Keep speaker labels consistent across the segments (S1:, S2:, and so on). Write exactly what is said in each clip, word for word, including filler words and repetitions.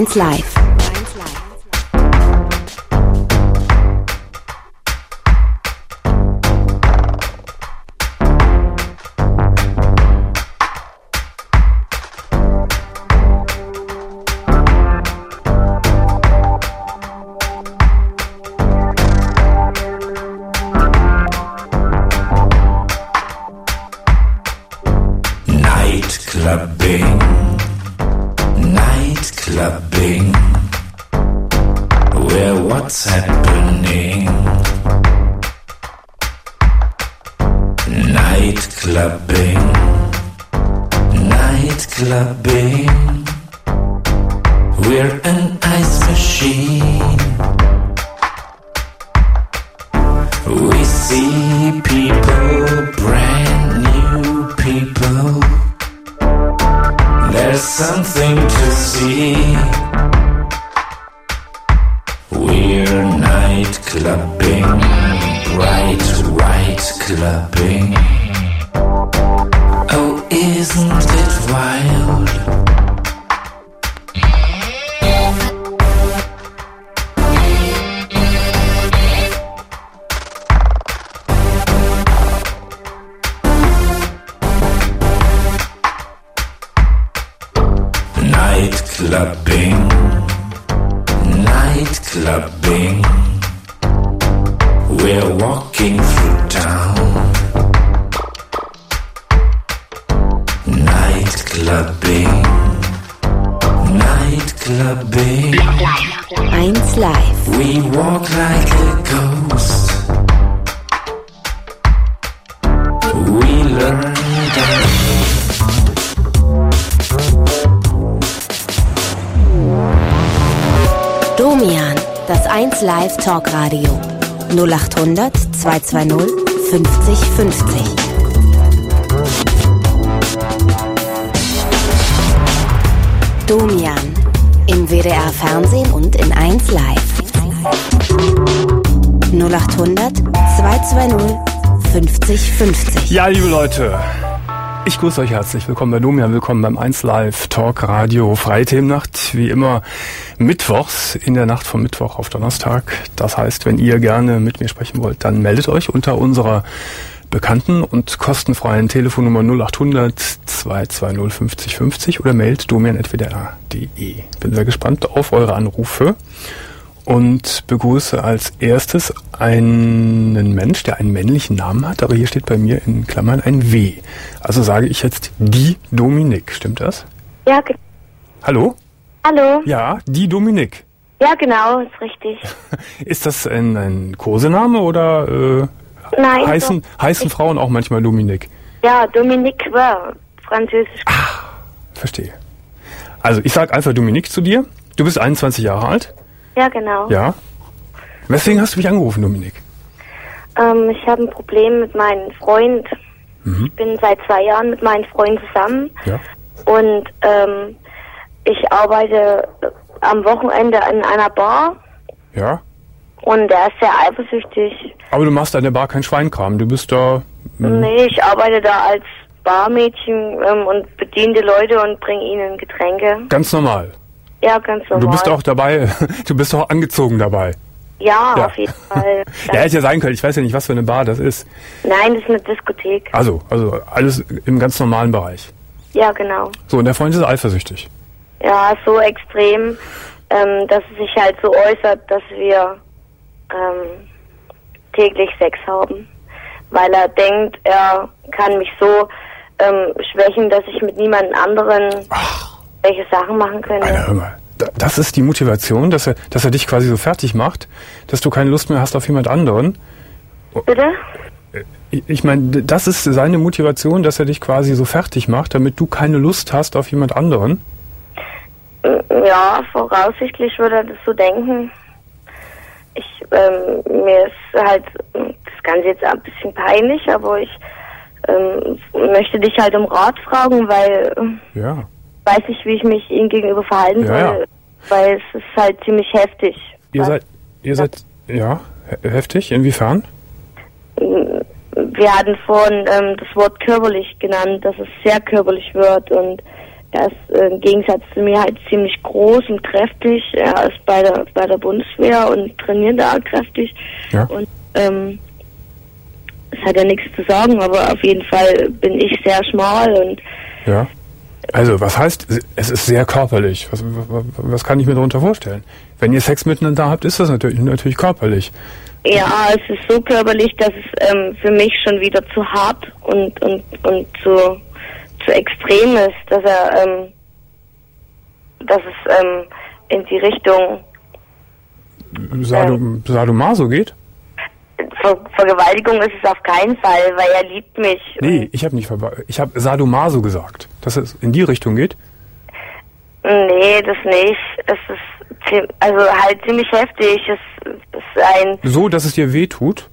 S1: eins Live.
S2: Nightclubbing, nightclubbing, where what's happening? Nightclubbing, nightclubbing, we're an ice machine. We see people, brand new people. There's something to see. We're night clubbing, bright white clubbing. Oh, isn't it wild? Nightclubbing, nightclubbing, we're walking through town. Nightclubbing, nightclubbing,
S1: eins Live.
S2: we walk like a ghost. We learn that
S1: Domian, das eins Live Talkradio. null acht hundert zweihundertzweißig fünfzig fünfzig. Domian, im W D R Fernsehen und in eins Live. null acht hundert zweihundertzweißig fünfzig fünfzig.
S3: Ja, liebe Leute, ich grüße euch herzlich. Willkommen bei Domian, willkommen beim eins Live Talk Radio Freie Themennacht. Wie immer mittwochs, in der Nacht vom Mittwoch auf Donnerstag. Das heißt, wenn ihr gerne mit mir sprechen wollt, dann meldet euch unter unserer bekannten und kostenfreien Telefonnummer null acht hundert zweihundertzweißig fünfzig fünfzig oder mailt domian at w d r punkt d e. Bin sehr gespannt auf eure Anrufe und begrüße als erstes einen Mensch, der einen männlichen Namen hat, aber hier steht bei mir in Klammern ein W. Also sage ich jetzt die Dominik, stimmt das?
S4: Ja, ge-
S3: Hallo?
S4: hallo.
S3: Ja, die Dominik.
S4: Ja, genau, ist richtig.
S3: Ist das ein, ein Kosename oder äh,
S4: Nein.
S3: heißen,
S4: doch.
S3: heißen Frauen auch manchmal Dominik?
S4: Ja, Dominique war französisch.
S3: Verstehe. Also ich sage einfach Dominik zu dir. Du bist einundzwanzig Jahre alt.
S4: Ja, genau.
S3: Ja. Weswegen hast du mich angerufen, Dominik?
S4: Ähm, ich habe ein Problem mit meinem Freund.
S3: Mhm.
S4: Ich bin seit zwei Jahren mit meinem Freund zusammen.
S3: Ja.
S4: Und ähm, ich arbeite am Wochenende in einer Bar.
S3: Ja.
S4: Und er ist sehr eifersüchtig.
S3: Aber du machst an der Bar kein Schweinkram. Du bist da... Mh.
S4: Nee, ich arbeite da als Barmädchen ähm, und bediene die Leute und bringe ihnen Getränke.
S3: Ganz normal.
S4: Ja, ganz normal.
S3: Du bist auch dabei, du bist auch angezogen dabei.
S4: Ja,
S3: Ja.
S4: auf jeden Fall.
S3: Ja, hätte ja sein können. Ich weiß ja nicht, was für eine Bar das ist.
S4: Nein, das ist eine Diskothek.
S3: Also, also alles im ganz normalen Bereich.
S4: Ja, genau.
S3: So, und der Freund ist eifersüchtig.
S4: Ja, so extrem, ähm, dass es sich halt so äußert, dass wir ähm, täglich Sex haben. Weil er denkt, er kann mich so ähm, schwächen, dass ich mit niemand anderen welche Sachen machen könnte.
S3: Alter, hör mal. Da- Das ist die Motivation, dass er, dass er dich quasi so fertig macht, dass du keine Lust mehr hast auf jemand anderen.
S4: Bitte?
S3: Ich ich meine, das ist seine Motivation, dass er dich quasi so fertig macht, damit du keine Lust hast auf jemand anderen.
S4: Ja, voraussichtlich würde er das so denken. Ich, ähm, mir ist halt das Ganze jetzt ein bisschen peinlich, aber ich ähm, möchte dich halt um Rat fragen, weil
S3: Ja.
S4: ich weiß nicht, wie ich mich ihm gegenüber verhalten
S3: Ja,
S4: soll,
S3: ja.
S4: weil es ist halt ziemlich heftig.
S3: Ihr seid, ihr seid, ja, he- heftig, inwiefern?
S4: Wir hatten vorhin ähm, das Wort körperlich genannt, dass es sehr körperlich wird und er ist äh, im Gegensatz zu mir halt ziemlich groß und kräftig. Er ist bei der bei der Bundeswehr und trainiert da kräftig.
S3: Ja.
S4: Und ähm, es hat ja nichts zu sagen, aber auf jeden Fall bin ich sehr schmal und
S3: Ja. Also, was heißt, es ist sehr körperlich? Was, was, was kann ich mir darunter vorstellen? Wenn ihr Sex miteinander habt, ist das natürlich, natürlich körperlich.
S4: ja, es ist so körperlich, dass es ähm, für mich schon wieder zu hart und und und zu zu extrem ist, dass er ähm, dass es ähm, in die Richtung
S3: Sadom, Sadomaso geht?
S4: Ver Vergewaltigung ist es auf keinen Fall, weil er liebt mich.
S3: Nee, ich habe nicht Ver ich habe Sadomaso gesagt, dass es in die Richtung geht.
S4: Nee, das nicht. Es ist ziem- also halt ziemlich heftig. Es ist ein
S3: So, dass es dir weh tut.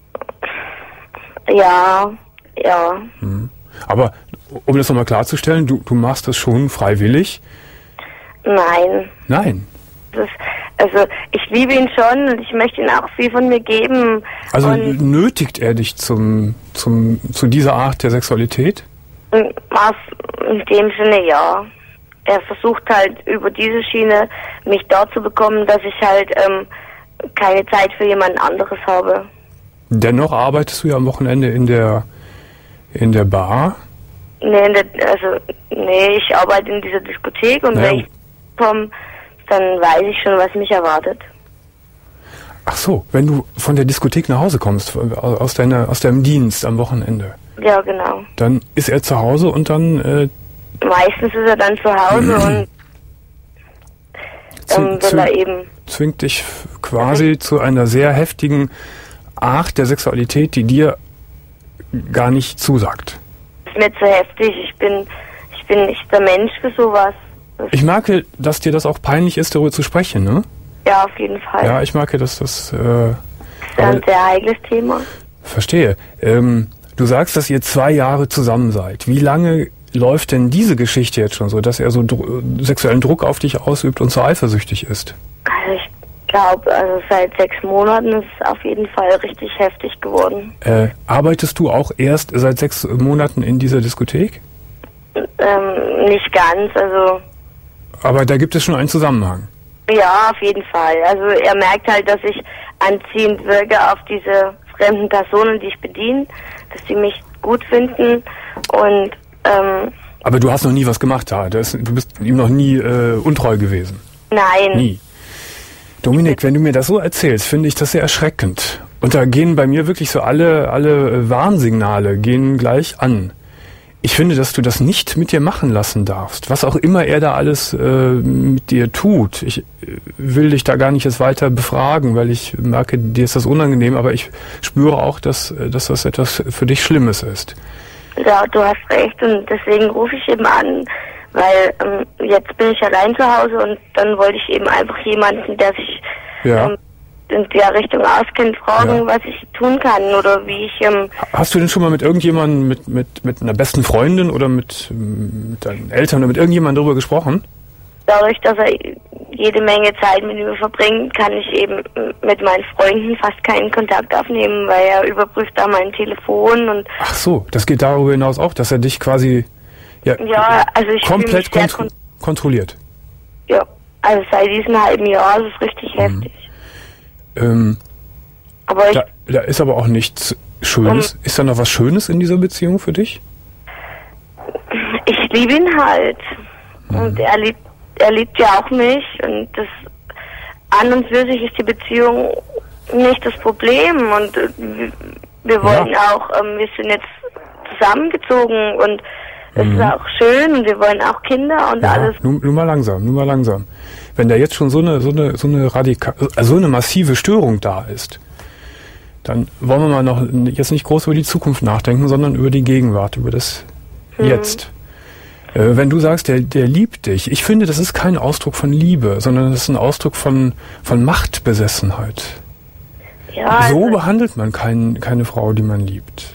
S4: ja, ja.
S3: Aber um das nochmal klarzustellen, du, du machst das schon freiwillig?
S4: Nein.
S3: Nein.
S4: Das ist, also ich liebe ihn schon und ich möchte ihm auch viel von mir geben.
S3: Also
S4: und
S3: nötigt er dich zum, zum, zu dieser Art der Sexualität?
S4: aus, in dem Sinne ja. Er versucht halt über diese Schiene mich dort zu bekommen, dass ich halt ähm, keine Zeit für jemand anderes habe.
S3: Dennoch arbeitest du ja am Wochenende in der in der Bar.
S4: Nee, in der, also nee, ich arbeite in dieser Diskothek und
S3: Naja.
S4: wenn ich komme, dann weiß ich schon, was mich erwartet.
S3: Ach so, wenn du von der Diskothek nach Hause kommst, aus deiner aus deinem Dienst am Wochenende,
S4: Ja, genau.
S3: dann ist er zu Hause und dann äh,
S4: Meistens ist er dann zu Hause und dann will
S3: zwing-
S4: er eben.
S3: zwingt dich quasi zu einer sehr heftigen Art der Sexualität, die dir gar nicht zusagt.
S4: Ist mir zu heftig. Ich bin, ich bin nicht der Mensch für sowas. Das,
S3: Ich merke, dass dir das auch peinlich ist, darüber zu sprechen, ne?
S4: ja, auf jeden Fall.
S3: Ja, ich merke, dass das... Äh,
S4: Das ist ja ein sehr heikles Thema.
S3: verstehe. Ähm, du sagst, dass ihr zwei Jahre zusammen seid. Wie lange läuft denn diese Geschichte jetzt schon so, dass er so dr- sexuellen Druck auf dich ausübt und so eifersüchtig ist?
S4: Also ich glaube, also seit sechs Monaten ist es auf jeden Fall richtig heftig geworden.
S3: Äh, arbeitest du auch erst seit sechs Monaten in dieser Diskothek?
S4: Ähm, nicht ganz, also
S3: Aber da gibt es schon einen Zusammenhang.
S4: ja, auf jeden Fall. Also er merkt halt, dass ich anziehend wirke auf diese fremden Personen, die ich bediene, dass die mich gut finden und ähm,
S3: Aber du hast noch nie was gemacht da. Das, du bist ihm noch nie äh, untreu gewesen.
S4: nein.
S3: Nie. Dominik, wenn du mir das so erzählst, finde ich das sehr erschreckend. Und da gehen bei mir wirklich so alle, alle Warnsignale gehen gleich an. Ich finde, dass du das nicht mit dir machen lassen darfst. Was auch immer er da alles äh, mit dir tut. Ich äh, will dich da gar nicht jetzt weiter befragen, weil ich merke, dir ist das unangenehm, aber ich spüre auch, dass, äh, dass das etwas für dich Schlimmes ist.
S4: Ja, du hast recht und deswegen rufe ich eben an, weil ähm, jetzt bin ich allein zu Hause und dann wollte ich eben einfach jemanden, der sich
S3: Ja.
S4: ähm, in der Richtung auskennt, fragen,
S3: Ja.
S4: was ich tun kann oder wie ich ähm,
S3: Hast du denn schon mal mit irgendjemandem, mit, mit, mit einer besten Freundin oder mit, mit deinen Eltern oder mit irgendjemandem darüber gesprochen?
S4: dadurch, dass er jede Menge Zeit mit mir verbringt, kann ich eben mit meinen Freunden fast keinen Kontakt aufnehmen, weil er überprüft da mein Telefon und
S3: Ach so, das geht darüber hinaus auch, dass er dich quasi ja,
S4: ja, also ich fühle
S3: komplett
S4: mich sehr
S3: kontro kontrolliert.
S4: Ja, also seit diesem halben Jahr ist es richtig heftig.
S3: Ähm,
S4: Aber ich,
S3: da, da ist aber auch nichts Schönes. Ist da noch was Schönes in dieser Beziehung für dich?
S4: ich liebe ihn halt. Und er liebt, er liebt ja auch mich. Und das an und für sich ist die Beziehung nicht das Problem. Und äh, wir- wir wollen
S3: Ja.
S4: auch, ähm, wir sind jetzt zusammengezogen und es ist auch schön und wir wollen auch Kinder und
S3: Ja,
S4: alles.
S3: nur, nur mal langsam, nur mal langsam. Wenn da jetzt schon so eine so eine so eine radikal, also so eine massive Störung da ist, dann wollen wir mal noch jetzt nicht groß über die Zukunft nachdenken, sondern über die Gegenwart, über das Jetzt. Äh, wenn du sagst, der der liebt dich, ich finde, das ist kein Ausdruck von Liebe, sondern das ist ein Ausdruck von von Machtbesessenheit.
S4: Ja,
S3: So
S4: also,
S3: behandelt man kein, keine Frau, die man liebt.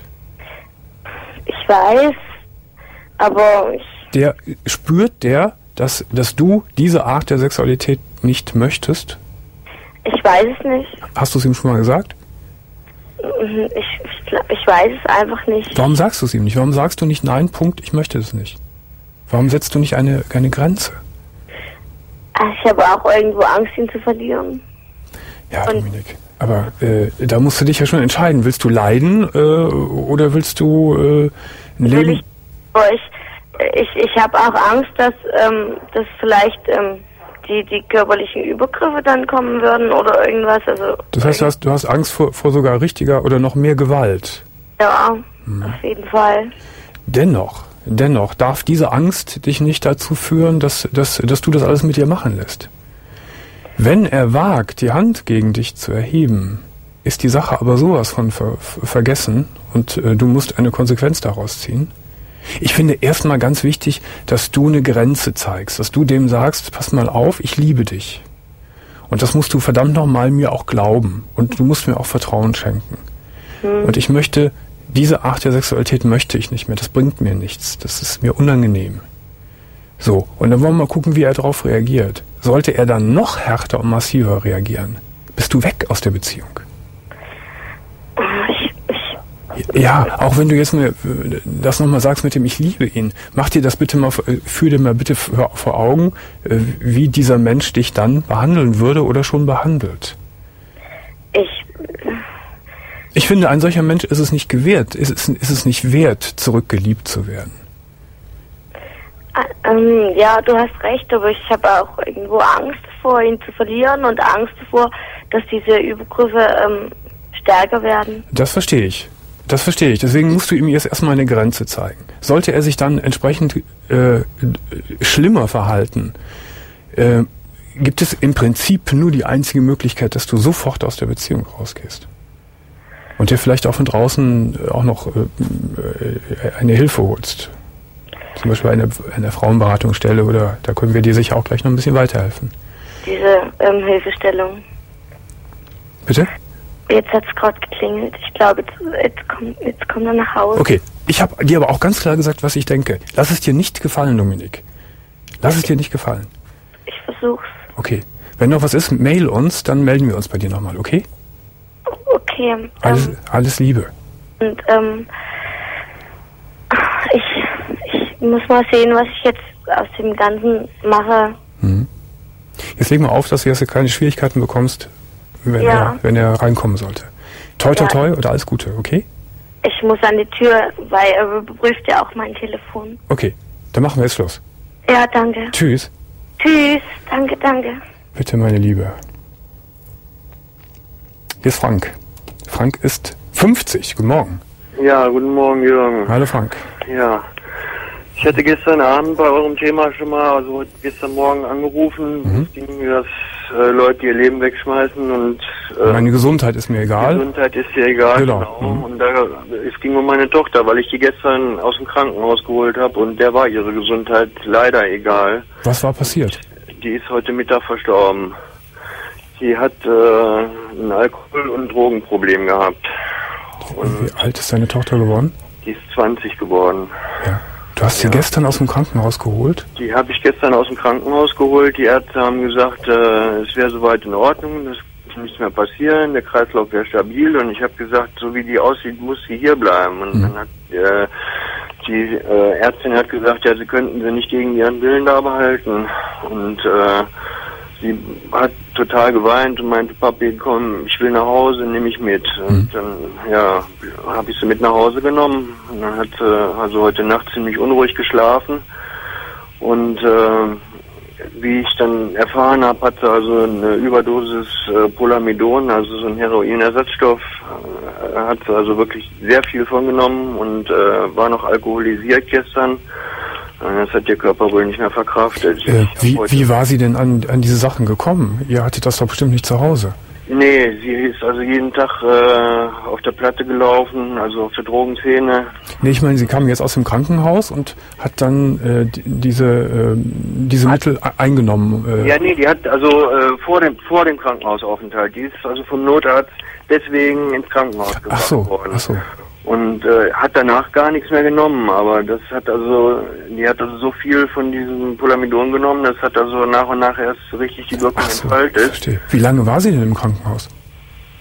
S4: ich weiß, aber ich,
S3: Der spürt der, dass dass du diese Art der Sexualität nicht möchtest?
S4: ich weiß es nicht.
S3: Hast du es ihm schon mal gesagt?
S4: Ich, ich, glaub- ich weiß es einfach nicht.
S3: Warum sagst du es ihm nicht? Warum sagst du nicht, nein, Punkt, ich möchte es nicht? Warum setzt du nicht eine, eine Grenze?
S4: Ich habe auch irgendwo Angst, ihn zu verlieren.
S3: Ja,
S4: Und
S3: Dominik, aber äh, da musst du dich ja schon entscheiden. Willst du leiden äh, oder willst du äh, ein Leben...
S4: Ich, oh, ich, ich, ich habe auch Angst, dass, ähm, dass vielleicht ähm, die, die körperlichen Übergriffe dann kommen würden oder irgendwas. Also
S3: Das heißt, du hast, du hast Angst vor, vor sogar richtiger oder noch mehr Gewalt.
S4: Ja,
S3: Hm.
S4: auf jeden Fall.
S3: Dennoch, dennoch darf diese Angst dich nicht dazu führen, dass, dass, dass du das alles mit dir machen lässt. Wenn er wagt, die Hand gegen dich zu erheben, ist die Sache aber sowas von ver vergessen und äh, du musst eine Konsequenz daraus ziehen. Ich finde erstmal ganz wichtig, dass du eine Grenze zeigst, dass du dem sagst, pass mal auf, ich liebe dich. Und das musst du verdammt nochmal mir auch glauben und du musst mir auch Vertrauen schenken.
S4: Hm.
S3: Und ich möchte, diese Art der Sexualität möchte ich nicht mehr, das bringt mir nichts, das ist mir unangenehm. So, und dann wollen wir mal gucken, wie er darauf reagiert. Sollte er dann noch härter und massiver reagieren, bist du weg aus der Beziehung.
S4: Ich, ich,
S3: Ja, auch wenn du jetzt mir das nochmal sagst mit dem ich liebe ihn, mach dir das bitte mal, führ dir mal bitte vor Augen, wie dieser Mensch dich dann behandeln würde oder schon behandelt.
S4: ich,
S3: Ich finde, ein solcher Mensch ist es nicht gewährt, ist es, ist es nicht wert, zurückgeliebt zu werden.
S4: ähm, ja, du hast recht, aber ich habe auch irgendwo Angst davor, ihn zu verlieren und Angst davor, dass diese Übergriffe ähm, stärker werden.
S3: Das verstehe ich. Das verstehe ich. Deswegen musst du ihm jetzt erstmal eine Grenze zeigen. Sollte er sich dann entsprechend äh, schlimmer verhalten, äh, gibt es im Prinzip nur die einzige Möglichkeit, dass du sofort aus der Beziehung rausgehst. Und dir vielleicht auch von draußen auch noch äh, eine Hilfe holst. Zum Beispiel eine, eine Frauenberatungsstelle oder da können wir dir sicher auch gleich noch ein bisschen weiterhelfen.
S4: Diese ähm, Hilfestellung.
S3: Bitte?
S4: Jetzt hat es gerade geklingelt. Ich glaube, jetzt, jetzt, kommt, jetzt kommt er nach Hause.
S3: Okay, ich habe dir aber auch ganz klar gesagt, was ich denke. Lass es dir nicht gefallen, Dominik. Lass es dir nicht gefallen.
S4: Ich versuch's.
S3: Okay. Wenn noch was ist, mail uns, dann melden wir uns bei dir nochmal, okay?
S4: Okay. Ähm,
S3: Alles, alles Liebe.
S4: und ähm, ich, ich muss mal sehen, was ich jetzt aus dem Ganzen mache.
S3: Mhm. Jetzt leg mal auf, dass du jetzt keine Schwierigkeiten bekommst, wenn,
S4: Ja.
S3: er, wenn er reinkommen sollte. Toi, toi,
S4: Ja.
S3: toi und alles Gute, okay?
S4: Ich muss an die Tür, weil er überprüft ja auch mein Telefon.
S3: Okay, dann machen wir jetzt Schluss.
S4: Ja, danke.
S3: Tschüss.
S4: Tschüss. Danke, danke.
S3: Bitte, meine Liebe. Hier ist Frank. Frank ist fünfzig. Guten Morgen.
S5: Ja, guten Morgen, Jürgen.
S3: Hallo, Frank.
S5: Ja. Ich hatte gestern Abend bei eurem Thema schon mal, also gestern Morgen angerufen.
S3: Mhm.
S5: Es ging mir, dass äh, Leute ihr Leben wegschmeißen und äh,
S3: Meine Gesundheit ist mir egal.
S5: Gesundheit ist dir egal.
S3: Genau.
S5: Genau.
S3: Mhm.
S5: Und da, es ging um meine Tochter, weil ich die gestern aus dem Krankenhaus geholt habe und der war ihre Gesundheit leider egal.
S3: Was war passiert?
S5: Die ist heute Mittag verstorben. Sie hat äh, ein Alkohol- und Drogenproblem gehabt. Und
S3: Wie alt ist deine Tochter geworden?
S5: die ist zwanzig geworden.
S3: Ja. Du hast sie
S5: Ja.
S3: gestern aus dem Krankenhaus geholt?
S5: Die habe ich gestern aus dem Krankenhaus geholt. Die Ärzte haben gesagt, äh, es wäre soweit in Ordnung, das ist nichts mehr passieren, der Kreislauf wäre stabil. Und ich habe gesagt, so wie die aussieht, muss sie hier bleiben. Und
S3: Mhm.
S5: dann hat äh, die äh, Ärztin hat gesagt, ja, sie könnten sie nicht gegen ihren Willen da behalten. Und äh, sie hat total geweint und meinte, Papi, komm, ich will nach Hause, nehme ich mit. Und dann, ja, habe ich sie mit nach Hause genommen. Und dann hat sie also heute Nacht ziemlich unruhig geschlafen. Und äh, wie ich dann erfahren habe, hat sie also eine Überdosis äh, Polamidon, also so ein Heroinersatzstoff, äh, hat sie also wirklich sehr viel von genommen und äh, war noch alkoholisiert gestern. Das hat ihr Körper wohl nicht mehr verkraftet.
S3: Äh,
S5: Ich
S3: wie,
S5: hab heute-
S3: wie war sie denn an, an diese Sachen gekommen? Ihr hattet das doch bestimmt nicht zu Hause.
S5: Nee, sie ist also jeden Tag äh, auf der Platte gelaufen, also auf der Drogenszene.
S3: Nee, ich meine, sie kam jetzt aus dem Krankenhaus und hat dann äh, die, diese, äh, diese Mittel e- eingenommen. Äh,
S5: Ja, nee, die hat also äh, vor dem vor dem Krankenhausaufenthalt, die ist also vom Notarzt deswegen ins Krankenhaus gebracht
S3: ach so,
S5: worden.
S3: ach so.
S5: Und äh, hat danach gar nichts mehr genommen, aber das hat also, die hat also so viel von diesem Polamidon genommen, das hat also nach und nach erst richtig die Wirkung
S3: Ach so,
S5: entfaltet.
S3: verstehe. Wie lange war sie denn im Krankenhaus?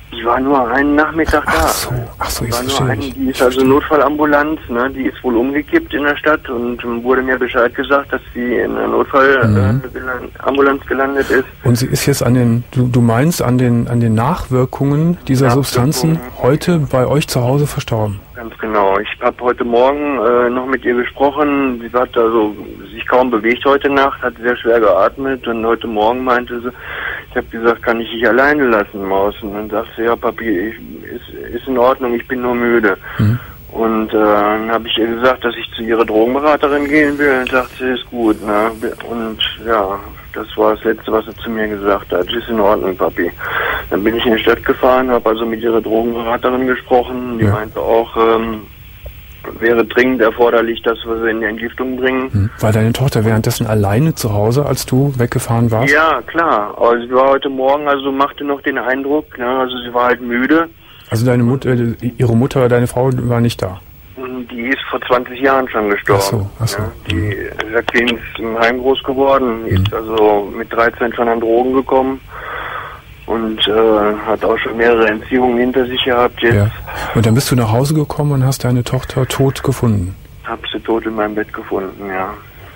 S5: Die war nur einen Nachmittag da.
S3: Ach so, ach so, ich
S5: war nur
S3: verstehe.
S5: eine, die ist also Notfallambulanz, ne? Die ist wohl umgekippt in der Stadt und ähm, wurde mir Bescheid gesagt, dass sie in einer Notfallambulanz
S3: Mhm.
S5: äh, gelan- Ambulanz gelandet ist.
S3: Und sie ist jetzt an den, du, du meinst an den, an den Nachwirkungen dieser
S5: Nachwirkungen.
S3: Substanzen heute bei euch zu Hause verstorben?
S5: Ganz genau. Ich habe heute Morgen äh, noch mit ihr gesprochen. Sie hat also sich kaum bewegt heute Nacht, hat sehr schwer geatmet und heute Morgen meinte sie, ich habe gesagt, kann ich dich alleine lassen, Maus? Und dann sagt sie, ja Papi, ich, ist, ist in Ordnung, ich bin nur müde.
S3: Mhm.
S5: Und äh, dann habe ich ihr gesagt, dass ich zu ihrer Drogenberaterin gehen will. Und sagt sie, ist gut. Ne? Und ja, das war das Letzte, was sie zu mir gesagt hat. Ist in Ordnung, Papi. Dann bin ich in die Stadt gefahren, habe also mit ihrer Drogenberaterin gesprochen. Die
S3: Ja.
S5: meinte auch, ähm, wäre dringend erforderlich, dass wir sie in die Entgiftung bringen.
S3: Hm. War deine Tochter währenddessen alleine zu Hause, als du weggefahren warst?
S5: Ja, klar. Aber sie war heute Morgen, also machte noch den Eindruck, ne? Also sie war halt müde.
S3: Also deine Mutter, äh, ihre Mutter, deine Frau war nicht da?
S5: Und die ist vor zwanzig Jahren schon gestorben.
S3: Ach so, ach so.
S5: Ja, die Jacqueline ist im Heim groß geworden,
S3: Mhm.
S5: ist also mit dreizehn schon an Drogen gekommen und äh, hat auch schon mehrere Entziehungen hinter sich gehabt. Jetzt
S3: Ja. Und dann bist du nach Hause gekommen und hast deine Tochter tot gefunden?
S5: hab sie tot in meinem Bett gefunden, ja.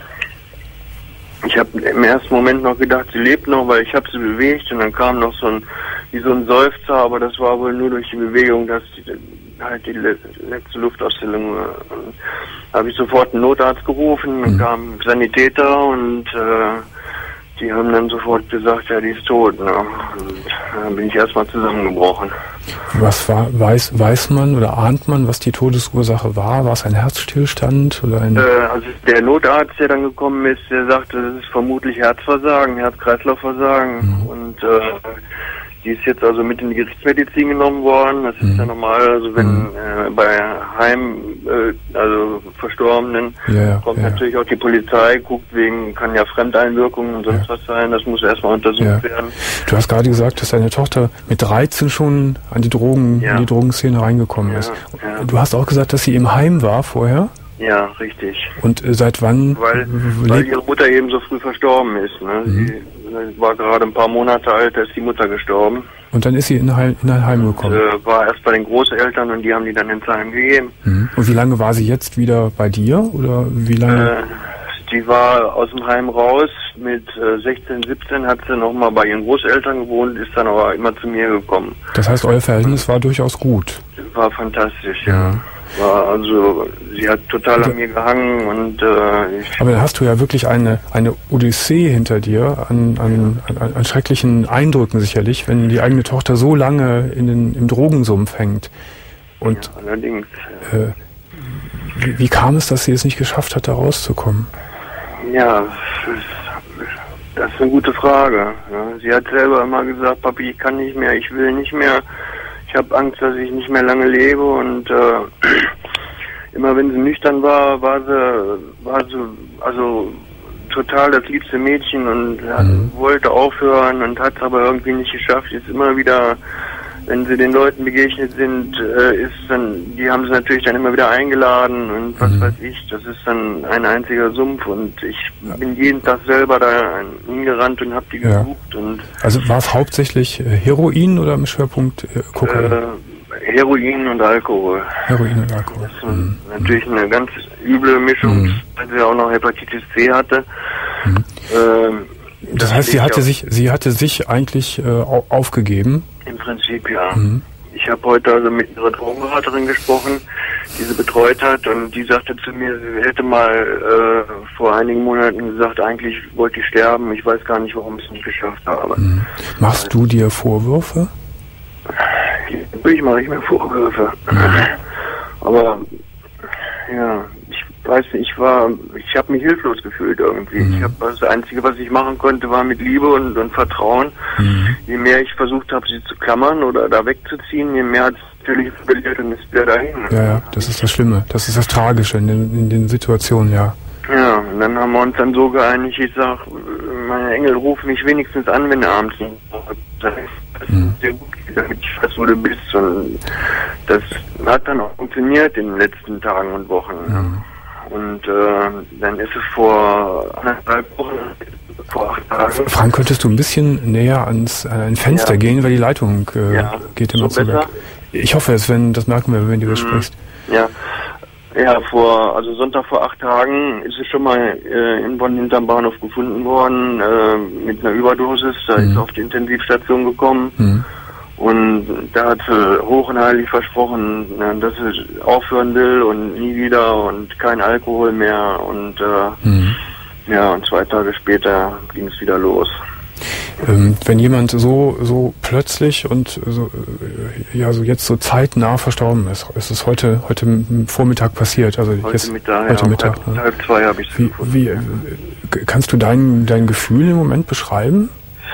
S5: Ich habe im ersten Moment noch gedacht, sie lebt noch, weil ich habe sie bewegt und dann kam noch so ein, wie so ein Seufzer, aber das war wohl nur durch die Bewegung, dass die, halt die le- letzte Luft aus der Lunge. Da habe ich sofort einen Notarzt gerufen, dann
S3: Mhm.
S5: kam Sanitäter und äh, die haben dann sofort gesagt, ja, die ist tot. Ne? Und dann bin ich erstmal zusammengebrochen.
S3: Was war, weiß, weiß man oder ahnt man, was die Todesursache war? War es ein Herzstillstand oder ein...
S5: Äh, also der Notarzt, der dann gekommen ist, der sagte, das ist vermutlich Herzversagen, Herz-Kreislauf-Versagen.
S3: Mhm.
S5: Und äh, die ist jetzt also mit in die Gerichtsmedizin genommen worden. Das ist
S3: Mhm.
S5: ja normal, also wenn
S3: Mhm.
S5: äh, bei Heim, äh, also Verstorbenen,
S3: Ja, ja,
S5: kommt
S3: ja.
S5: natürlich auch die Polizei, guckt wegen, kann ja Fremdeinwirkungen und sonst
S3: Ja.
S5: was sein. Das muss erstmal untersucht
S3: Ja.
S5: werden.
S3: Du hast gerade gesagt, dass deine Tochter mit dreizehn schon an die Drogen,
S5: Ja.
S3: in die Drogenszene reingekommen
S5: Ja,
S3: ist.
S5: ja.
S3: Du hast auch gesagt, dass sie im Heim war vorher.
S5: Ja, richtig.
S3: Und äh, seit wann
S5: Weil,
S3: w-
S5: weil
S3: lebt-
S5: ihre Mutter eben so früh verstorben ist. Ne?
S3: Mhm.
S5: Sie äh, war gerade ein paar Monate alt, da ist die Mutter gestorben.
S3: Und dann ist sie in ein Heim, in ein Heim gekommen.
S5: Äh, war erst bei den Großeltern und die haben die dann ins Heim gegeben.
S3: Mhm. Und wie lange war sie jetzt wieder bei dir? Oder wie lange?
S5: Äh, die war aus dem Heim raus. Mit äh, sechzehn, siebzehn hat sie nochmal bei ihren Großeltern gewohnt, ist dann aber immer zu mir gekommen.
S3: Das heißt, euer Verhältnis war durchaus gut.
S5: War fantastisch, ja. War also, sie hat total an mir gehangen und äh, ich,
S3: Aber dann hast du ja wirklich eine, eine Odyssee hinter dir an, an, an, an schrecklichen Eindrücken sicherlich, wenn die eigene Tochter so lange in den, im Drogensumpf hängt. Und
S5: ja, allerdings.
S3: äh, wie, wie kam es, dass sie es nicht geschafft hat, da rauszukommen?
S5: Ja, das ist eine gute Frage. Ja. Sie hat selber immer gesagt, Papi, ich kann nicht mehr, ich will nicht mehr. Ich habe Angst, dass ich nicht mehr lange lebe und äh, immer wenn sie nüchtern war, war sie, war sie also total das liebste Mädchen und hat,
S3: Mhm.
S5: wollte aufhören und hat es aber irgendwie nicht geschafft. Ist immer wieder, wenn sie den Leuten begegnet sind, äh, ist dann, die haben sie natürlich dann immer wieder eingeladen und was
S3: Mhm.
S5: weiß ich. Das ist dann ein einziger Sumpf und ich bin jeden Tag selber da hingerannt und habe die
S3: Ja.
S5: gesucht und
S3: Also war es hauptsächlich äh, Heroin oder im Schwerpunkt äh, Kokain?
S5: äh, Heroin und Alkohol.
S3: Heroin und Alkohol.
S5: Das ist natürlich eine ganz üble Mischung,
S3: Mhm.
S5: weil sie auch noch Hepatitis C hatte.
S3: Mhm.
S5: Ähm,
S3: Das heißt, sie
S5: liegt
S3: hatte
S5: auch-
S3: sich, sie hatte sich eigentlich äh, au- aufgegeben.
S5: Im Prinzip ja.
S3: Mhm.
S5: Ich habe heute also mit ihrer Drogenberaterin gesprochen, die sie betreut hat und die sagte zu mir, sie hätte mal äh, vor einigen Monaten gesagt, eigentlich wollte ich sterben, ich weiß gar nicht, warum ich es nicht geschafft habe.
S3: Mhm. Machst du dir Vorwürfe?
S5: Natürlich mache ich mir Vorwürfe. Aber ja, ich weiß nicht, ich war, ich habe mich hilflos gefühlt irgendwie.
S3: Mhm.
S5: Ich habe das Einzige, was ich machen konnte, war mit Liebe und, und Vertrauen.
S3: Mhm.
S5: Je mehr ich versucht habe, sie zu klammern oder da wegzuziehen, je mehr hat es natürlich verliert und ist wieder dahin.
S3: Ja, ja, das ist das Schlimme. Das ist das Tragische in den, in den Situationen, ja.
S5: Ja, und dann haben wir uns dann so geeinigt, ich sag, meine Engel, ruf mich wenigstens an, wenn du abends nicht das
S3: Mhm.
S5: ist sehr gut, damit ich weiß, wo du bist. Und das hat dann auch funktioniert in den letzten Tagen und Wochen.
S3: Mhm.
S5: Und äh, dann ist es vor anderthalb Wochen vor acht Tagen.
S3: Frank, könntest du ein bisschen näher ans äh, ein Fenster
S5: Ja.
S3: gehen, weil die Leitung äh,
S5: Ja.
S3: geht immer
S5: So
S3: zu weg.
S5: besser?
S3: Ich hoffe es, wenn das merken wir, wenn du das
S5: Mhm.
S3: sprichst.
S5: Ja. Ja, vor, also Sonntag vor acht Tagen ist es schon mal äh, in Bonn hinterm Bahnhof gefunden worden, äh, mit einer Überdosis. Da
S3: Mhm.
S5: ist auf die Intensivstation gekommen.
S3: Mhm.
S5: Und da hat sie hoch und heilig versprochen, na, dass sie aufhören will und nie wieder und kein Alkohol mehr. Und äh,
S3: Mhm.
S5: ja, und zwei Tage später ging es wieder los.
S3: Ähm, wenn jemand so so plötzlich und so äh, ja so jetzt so zeitnah verstorben ist, ist es heute heute m- Vormittag passiert, also
S5: Heute
S3: jetzt
S5: Mittag,
S3: heute
S5: ja,
S3: Mittag.
S5: halb,
S3: Ne?
S5: halb zwei habe ich sie
S3: Wie,
S5: gefunden.
S3: wie äh, kannst du dein dein Gefühl im Moment beschreiben?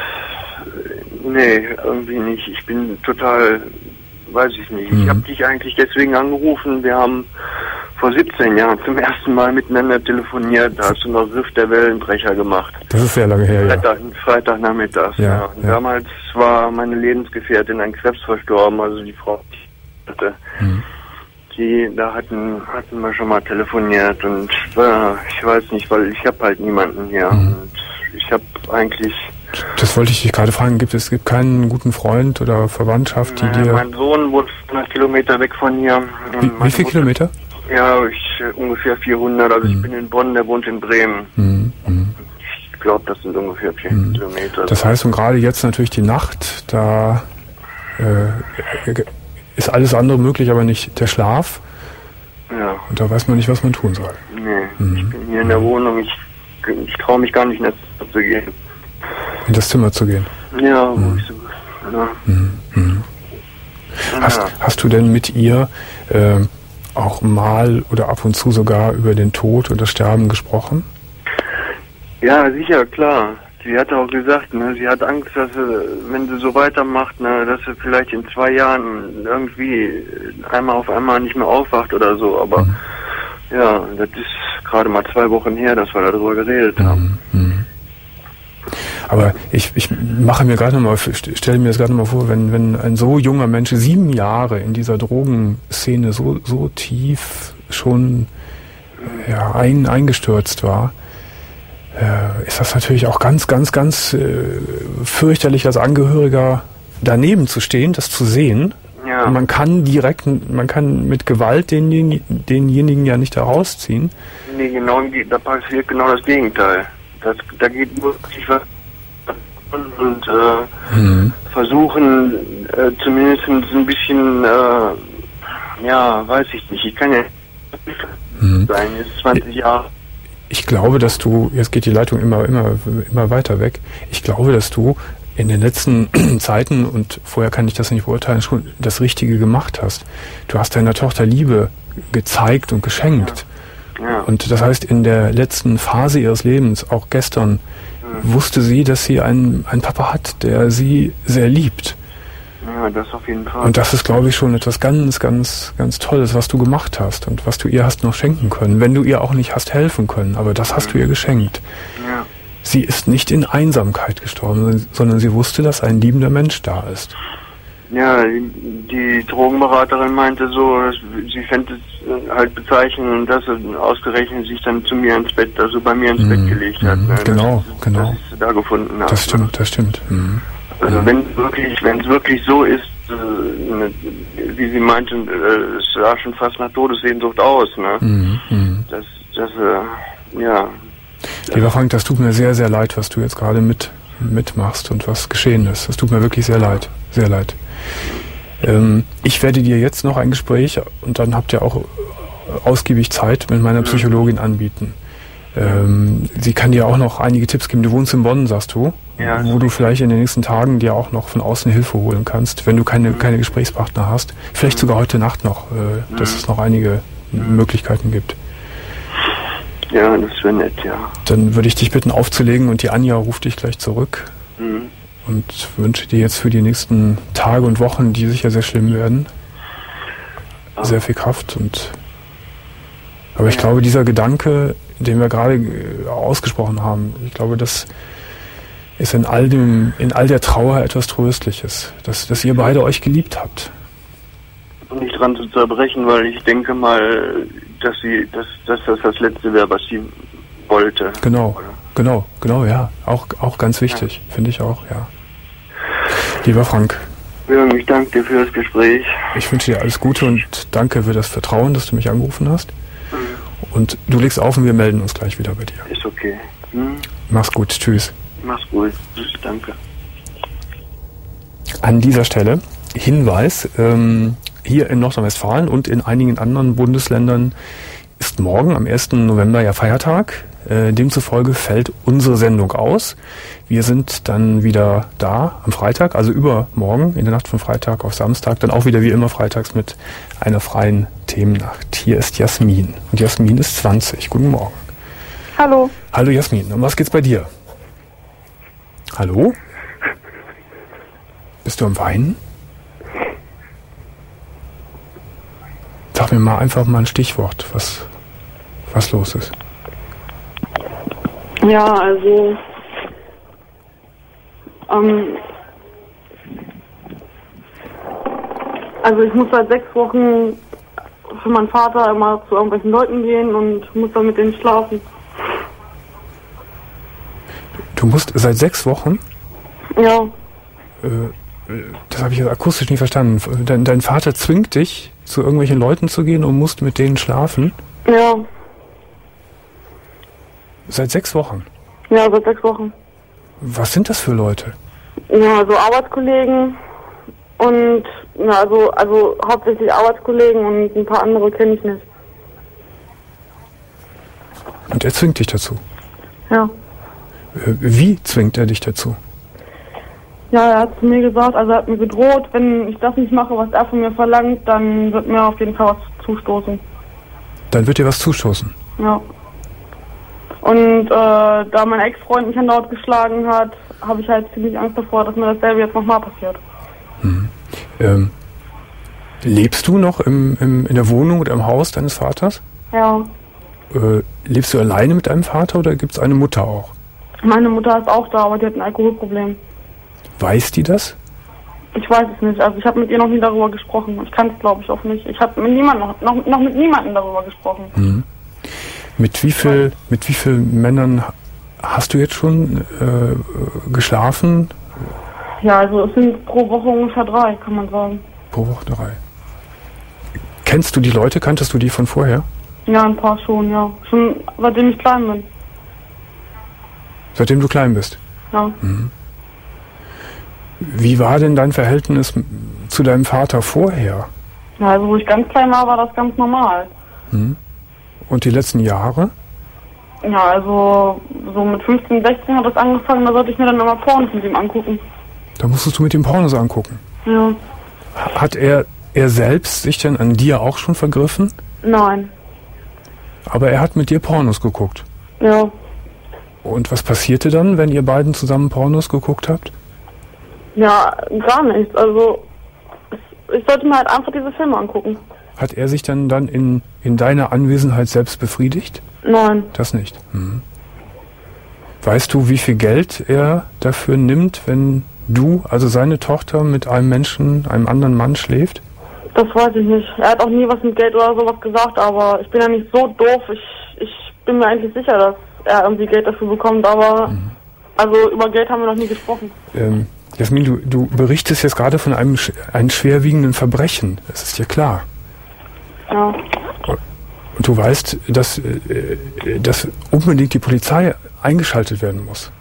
S5: Nee, irgendwie nicht. Ich bin total, weiß ich nicht.
S3: Mhm.
S5: Ich habe dich eigentlich deswegen angerufen. Wir haben vor siebzehn Jahren zum ersten Mal miteinander telefoniert. Da hast du noch Riff der Wellenbrecher gemacht.
S3: Das ist sehr lange her, ja.
S5: Freitag, Freitagnachmittags.
S3: Ja,
S5: Ja. Und
S3: ja.
S5: Damals war meine Lebensgefährtin an Krebs verstorben, also die Frau, die ich hatte.
S3: Mhm.
S5: Die, da hatten, hatten wir schon mal telefoniert und äh, ich weiß nicht, weil ich habe halt niemanden hier.
S3: Mhm.
S5: Und ich habe eigentlich...
S3: Das wollte ich dich gerade fragen. Gibt es gibt keinen guten Freund oder Verwandtschaft, die
S5: Naja,
S3: dir...
S5: mein Sohn wohnt hundert Kilometer weg von hier. Und
S3: Wie, wie
S5: meine
S3: viele
S5: Mutter-
S3: Kilometer?
S5: Ja, ich, äh, ungefähr vierhundert. Also
S3: Mhm.
S5: ich bin in Bonn, der wohnt in Bremen.
S3: Mhm. Mhm.
S5: Ich glaube, das sind ungefähr vierhundert
S3: Mhm.
S5: Kilometer.
S3: Das heißt, und gerade jetzt natürlich die Nacht, da äh, ist alles andere möglich, aber nicht der Schlaf.
S5: Ja,
S3: Und da weiß man nicht, was man tun soll.
S5: nee.
S3: Mhm.
S5: Ich bin hier in der Wohnung. Ich, ich traue mich gar nicht ins Zimmer zu gehen.
S3: In das Zimmer zu gehen.
S5: Ja, wo ich so... Ja.
S3: Mhm. Mhm. Hast,
S5: Ja.
S3: hast du denn mit ihr äh, auch mal oder ab und zu sogar über den Tod und das Sterben gesprochen?
S5: Ja, sicher, klar. Sie hat auch gesagt, ne, sie hat Angst, dass sie, wenn sie so weitermacht, ne, dass sie vielleicht in zwei Jahren irgendwie einmal auf einmal nicht mehr aufwacht oder so. Aber
S3: Mhm.
S5: ja, das ist gerade mal zwei Wochen her, dass wir darüber geredet haben.
S3: Mhm. Mhm. Aber ich, ich mache mir gerade nochmal, stelle mir das gerade nochmal vor, wenn, wenn ein so junger Mensch sieben Jahre in dieser Drogenszene so, so tief schon ja, ein, eingestürzt war, äh, ist das natürlich auch ganz, ganz, ganz äh, fürchterlich als Angehöriger daneben zu stehen, das zu sehen.
S5: Ja,
S3: Und man kann direkt, man kann mit Gewalt den, denjenigen ja nicht da rausziehen.
S5: nee, genau, da passiert genau das Gegenteil. Das, da geht wirklich was und äh,
S3: Mhm.
S5: versuchen äh, zumindest ein bisschen, äh, ja, weiß ich nicht, ich kann ja
S3: Mhm.
S5: sein, jetzt zwanzig Jahre.
S3: Ich glaube, dass du, jetzt geht die Leitung immer, immer, immer weiter weg. Ich glaube, dass du in den letzten Zeiten, und vorher kann ich das nicht beurteilen, schon das Richtige gemacht hast. Du hast deiner Tochter Liebe gezeigt und geschenkt.
S5: Ja,
S3: Und das heißt, in der letzten Phase ihres Lebens, auch gestern, wusste sie, dass sie einen, einen Papa hat, der sie sehr liebt.
S5: ja, das auf jeden Fall.
S3: Und das ist, glaube ich, schon etwas ganz, ganz, ganz Tolles, was du gemacht hast und was du ihr hast noch schenken können. Wenn du ihr auch nicht hast helfen können, aber das hast du ihr geschenkt.
S5: ja,
S3: Sie ist nicht in Einsamkeit gestorben, sondern sie wusste, dass ein liebender Mensch da ist.
S5: ja, die, die Drogenberaterin meinte so, dass sie fände es halt bezeichnend, dass sie ausgerechnet sich dann zu mir ins Bett, also bei mir ins
S3: Mhm,
S5: Bett gelegt hat.
S3: mhm,
S5: Ne?
S3: genau,
S5: das,
S3: genau.
S5: Dass ich sie da gefunden habe.
S3: Das stimmt, das stimmt. Mhm.
S5: Also wenn es wirklich, wenn es wirklich so ist, äh, ne, wie sie meinte, äh, es sah schon fast nach Todessehnsucht aus, ne?
S3: Mhm. Mhm.
S5: Das, das, äh, ja,
S3: Lieber Frank, das tut mir sehr, sehr leid, was du jetzt gerade mit, mitmachst und was geschehen ist. Das tut mir wirklich sehr leid, sehr leid. Ähm, ich werde dir jetzt noch ein Gespräch und dann habt ihr auch ausgiebig Zeit mit meiner Psychologin anbieten. Ähm, sie kann dir auch noch einige Tipps geben. Du wohnst in Bonn, sagst du,
S5: Ja.
S3: wo du vielleicht in den nächsten Tagen dir auch noch von außen Hilfe holen kannst, wenn du keine, keine Gesprächspartner hast. Vielleicht sogar heute Nacht noch, äh, dass es noch einige Möglichkeiten gibt.
S5: ja, das wäre nett, ja.
S3: Dann würde ich dich bitten aufzulegen und die Anja ruft dich gleich zurück
S5: Mhm.
S3: und wünsche dir jetzt für die nächsten Tage und Wochen, die sicher sehr schlimm werden, sehr viel Kraft. Und aber ich glaube, dieser Gedanke, den wir gerade äh, ausgesprochen haben, ich glaube, das ist in all dem, in all der Trauer etwas Tröstliches, dass, dass ihr beide euch geliebt habt.
S5: Und nicht dran zu zerbrechen, weil ich denke mal, dass sie, dass, dass das das Letzte wäre, was sie wollte.
S3: Genau, genau, genau, ja. Auch, auch ganz wichtig, ja. Finde ich auch, ja. Lieber Frank.
S5: Ja, ich danke dir für das Gespräch.
S3: Ich wünsche dir alles Gute und danke für das Vertrauen, dass du mich angerufen hast. Mhm. Und du legst auf und wir melden uns gleich wieder bei dir.
S5: Ist okay. Mhm.
S3: Mach's gut, tschüss.
S5: Mach's gut, danke.
S3: An dieser Stelle Hinweis, ähm, hier in Nordrhein-Westfalen und in einigen anderen Bundesländern ist morgen am ersten November ja Feiertag. Äh, demzufolge fällt unsere Sendung aus. Wir sind dann wieder da am Freitag, also übermorgen, in der Nacht von Freitag auf Samstag, dann auch wieder wie immer freitags mit einer freien Themennacht. Hier ist Jasmin. Und Jasmin ist zwanzig. Guten Morgen.
S6: Hallo.
S3: Hallo Jasmin. Um was geht's bei dir? Hallo? Bist du am Weinen? Sag mir mal einfach mal ein Stichwort, was, was los ist.
S6: Ja, also ähm, also ich muss seit sechs Wochen für meinen Vater immer zu irgendwelchen Leuten gehen und muss dann mit denen schlafen.
S3: Du musst seit sechs Wochen?
S6: Ja.
S3: Äh, das habe ich jetzt akustisch nicht verstanden. Dein, dein Vater zwingt dich, zu irgendwelchen Leuten zu gehen und musst mit denen schlafen?
S6: Ja.
S3: Seit sechs Wochen?
S6: Ja, seit sechs Wochen.
S3: Was sind das für Leute?
S6: Ja, also Arbeitskollegen und ja, also also hauptsächlich Arbeitskollegen und ein paar andere kenne ich nicht.
S3: Und er zwingt dich dazu?
S6: Ja.
S3: Äh, wie zwingt er dich dazu?
S6: Ja, er hat zu mir gesagt, also er hat mir gedroht, wenn ich das nicht mache, was er von mir verlangt, dann wird mir auf jeden Fall was zustoßen.
S3: Dann wird dir was zustoßen?
S6: Ja. Und äh, da mein Ex-Freund mich andauernd geschlagen hat, habe ich halt ziemlich Angst davor, dass mir dasselbe jetzt nochmal passiert.
S3: Mhm. Ähm, lebst du noch im, im, in der Wohnung oder im Haus deines Vaters?
S6: Ja.
S3: Äh, lebst du alleine mit deinem Vater oder gibt es eine Mutter auch?
S6: Meine Mutter ist auch da, aber die hat ein Alkoholproblem.
S3: Weiß die das?
S6: Ich weiß es nicht. Also ich habe mit ihr noch nie darüber gesprochen. Ich kann es, glaube ich, auch nicht. Ich habe mit niemandem noch, noch, noch mit niemandem darüber gesprochen.
S3: Mhm. Mit wie viel, mit wie vielen Männern hast du jetzt schon äh, geschlafen?
S6: Ja, also es sind pro Woche ungefähr drei, kann man sagen.
S3: Pro Woche drei. Kennst du die Leute? Kanntest du die von vorher?
S6: Ja, ein paar schon, ja. Schon seitdem ich klein bin.
S3: Seitdem du klein bist?
S6: Ja.
S3: Mhm. Wie war denn dein Verhältnis zu deinem Vater vorher?
S6: Ja, also wo ich ganz klein war, war das ganz normal.
S3: Mhm. Und die letzten Jahre?
S6: Ja, also so mit fünfzehn, sechzehn hat das angefangen, da sollte ich mir dann immer Pornos mit ihm angucken.
S3: Da musstest du mit dem Pornos angucken?
S6: Ja.
S3: Hat er, er selbst sich denn an dir auch schon vergriffen?
S6: Nein.
S3: Aber er hat mit dir Pornos geguckt?
S6: Ja.
S3: Und was passierte dann, wenn ihr beiden zusammen Pornos geguckt habt?
S6: Ja, gar nichts. Also ich sollte mir halt einfach diese Filme angucken.
S3: Hat er sich dann dann in, in deiner Anwesenheit selbst befriedigt?
S6: Nein.
S3: Das nicht. Mhm. Weißt du, wie viel Geld er dafür nimmt, wenn du, also seine Tochter, mit einem Menschen, einem anderen Mann schläft?
S6: Das weiß ich nicht. Er hat auch nie was mit Geld oder sowas gesagt, aber ich bin ja nicht so doof. Ich, ich bin mir eigentlich sicher, dass er irgendwie Geld dafür bekommt, aber mhm. also über Geld haben wir noch nie gesprochen.
S3: Ähm, Jasmin, du, du berichtest jetzt gerade von einem, einem schwerwiegenden Verbrechen. Das ist dir klar.
S6: Ja.
S3: Und du weißt, dass, äh, dass unbedingt die Polizei eingeschaltet werden muss.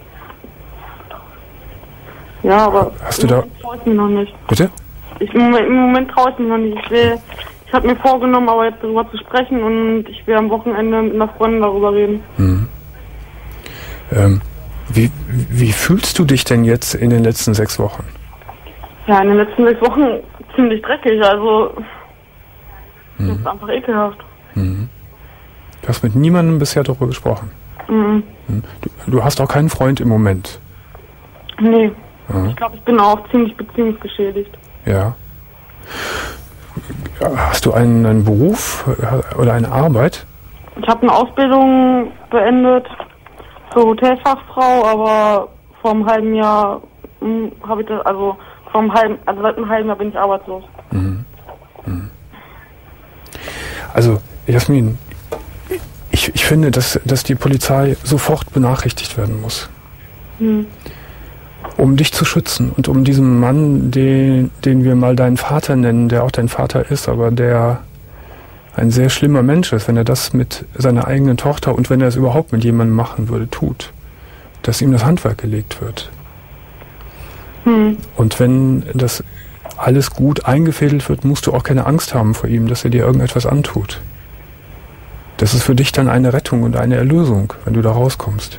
S6: Ja, aber
S3: hast du da
S6: traue ich mich noch nicht.
S3: Bitte?
S6: Ich, im Moment, im Moment traue ich mich noch nicht. Ich will, ich habe mir vorgenommen, aber jetzt darüber zu sprechen und ich will am Wochenende mit einer Freundin darüber reden.
S3: Mhm. Ähm, wie, wie fühlst du dich denn jetzt in den letzten sechs Wochen?
S6: Ja, in den letzten sechs Wochen ziemlich dreckig, also mhm. das ist einfach ekelhaft.
S3: Mhm. Du hast mit niemandem bisher darüber gesprochen?
S6: Mhm.
S3: Du, du hast auch keinen Freund im Moment?
S6: Nee.
S3: Mhm.
S6: Ich glaube, ich bin auch ziemlich beziehungsgeschädigt.
S3: Ja. Hast du einen, einen Beruf oder eine Arbeit?
S6: Ich habe eine Ausbildung beendet zur Hotelfachfrau, aber vor einem halben Jahr habe ich das, also vor einem halben, also seit einem halben Jahr bin ich arbeitslos. Mhm. Mhm.
S3: Also, Jasmin, ich ich, ich finde, dass, dass die Polizei sofort benachrichtigt werden muss.
S6: Hm.
S3: Um dich zu schützen und um diesen Mann, den, den wir mal deinen Vater nennen, der auch dein Vater ist, aber der ein sehr schlimmer Mensch ist, wenn er das mit seiner eigenen Tochter und wenn er es überhaupt mit jemandem machen würde, tut, dass ihm das Handwerk gelegt wird.
S6: Hm.
S3: Und wenn das alles gut eingefädelt wird, musst du auch keine Angst haben vor ihm, dass er dir irgendetwas antut. Das ist für dich dann eine Rettung und eine Erlösung, wenn du da rauskommst.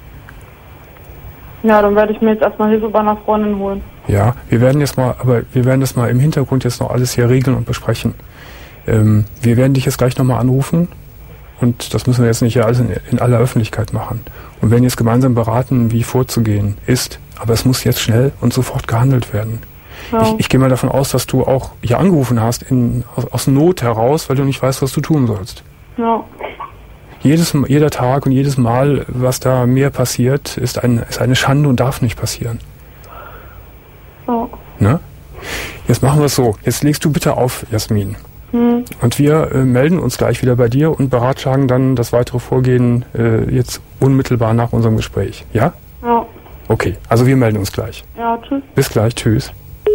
S6: Ja, dann werde ich mir jetzt erstmal Hilfe bei einer Freundin holen.
S3: Ja, wir werden jetzt mal, aber wir werden das mal im Hintergrund jetzt noch alles hier regeln und besprechen. Ähm, wir werden dich jetzt gleich nochmal anrufen und das müssen wir jetzt nicht hier alles in, in aller Öffentlichkeit machen. Und werden jetzt gemeinsam beraten, wie vorzugehen ist. Aber es muss jetzt schnell und sofort gehandelt werden. Ja. Ich, ich gehe mal davon aus, dass du auch hier angerufen hast in, aus, aus Not heraus, weil du nicht weißt, was du tun sollst.
S6: Ja.
S3: Jedes, jeder Tag und jedes Mal, was da mehr passiert, ist, ein, ist eine Schande und darf nicht passieren.
S6: Ja.
S3: Ne? Jetzt machen wir es so. Jetzt legst du bitte auf, Jasmin.
S6: Hm.
S3: Und wir äh, melden uns gleich wieder bei dir und beratschlagen dann das weitere Vorgehen äh, jetzt unmittelbar nach unserem Gespräch. Ja?
S6: Ja.
S3: Okay, also wir melden uns gleich.
S6: Ja, tschüss.
S3: Bis gleich, tschüss.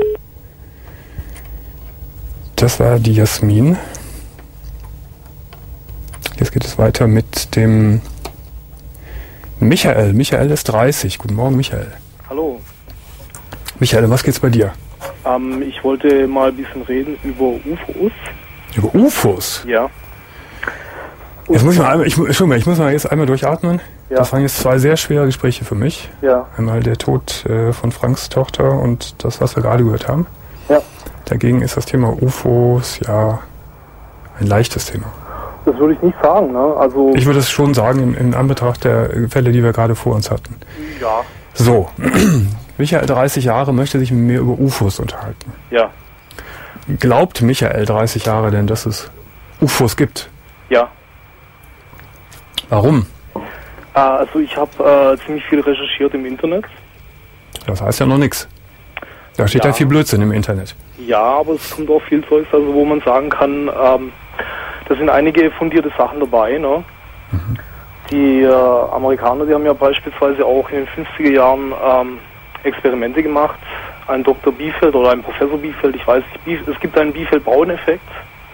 S3: Das war die Jasmin. Jetzt geht es weiter mit dem Michael. Michael ist dreißig. Guten Morgen, Michael.
S7: Hallo.
S3: Michael, was geht's bei dir?
S7: Ähm, ich wollte mal ein bisschen reden über U F Os.
S3: Über U F Os?
S7: Ja.
S3: Jetzt muss ich mal einmal, ich, Entschuldigung, ich muss mal jetzt einmal durchatmen.
S7: Ja.
S3: Das waren jetzt zwei sehr schwere Gespräche für mich.
S7: Ja.
S3: Einmal der Tod äh, von Franks Tochter und das, was wir gerade gehört haben.
S7: Ja.
S3: Dagegen ist das Thema U F Os ja ein leichtes Thema.
S7: Das würde ich nicht sagen, ne? Also
S3: ich würde es schon sagen, in, in Anbetracht der Fälle, die wir gerade vor uns hatten.
S7: Ja.
S3: So, Michael, dreißig Jahre, möchte sich mit mir über U F Os unterhalten.
S7: Ja.
S3: Glaubt Michael, dreißig Jahre, denn, dass es U F Os gibt?
S7: Ja.
S3: Warum?
S7: Äh, also ich habe äh, ziemlich viel recherchiert im Internet.
S3: Das heißt ja noch nichts. Da steht ja. ja viel Blödsinn im Internet.
S7: Ja, aber es kommt auch viel Zeugs, also wo man sagen kann, ähm, da sind einige fundierte Sachen dabei, ne? Mhm. Die äh, Amerikaner, die haben ja beispielsweise auch in den fünfziger Jahren ähm, Experimente gemacht. Ein Doktor Biefeld oder ein Professor Biefeld, ich weiß nicht, es gibt einen Biefeld-Braun-Effekt.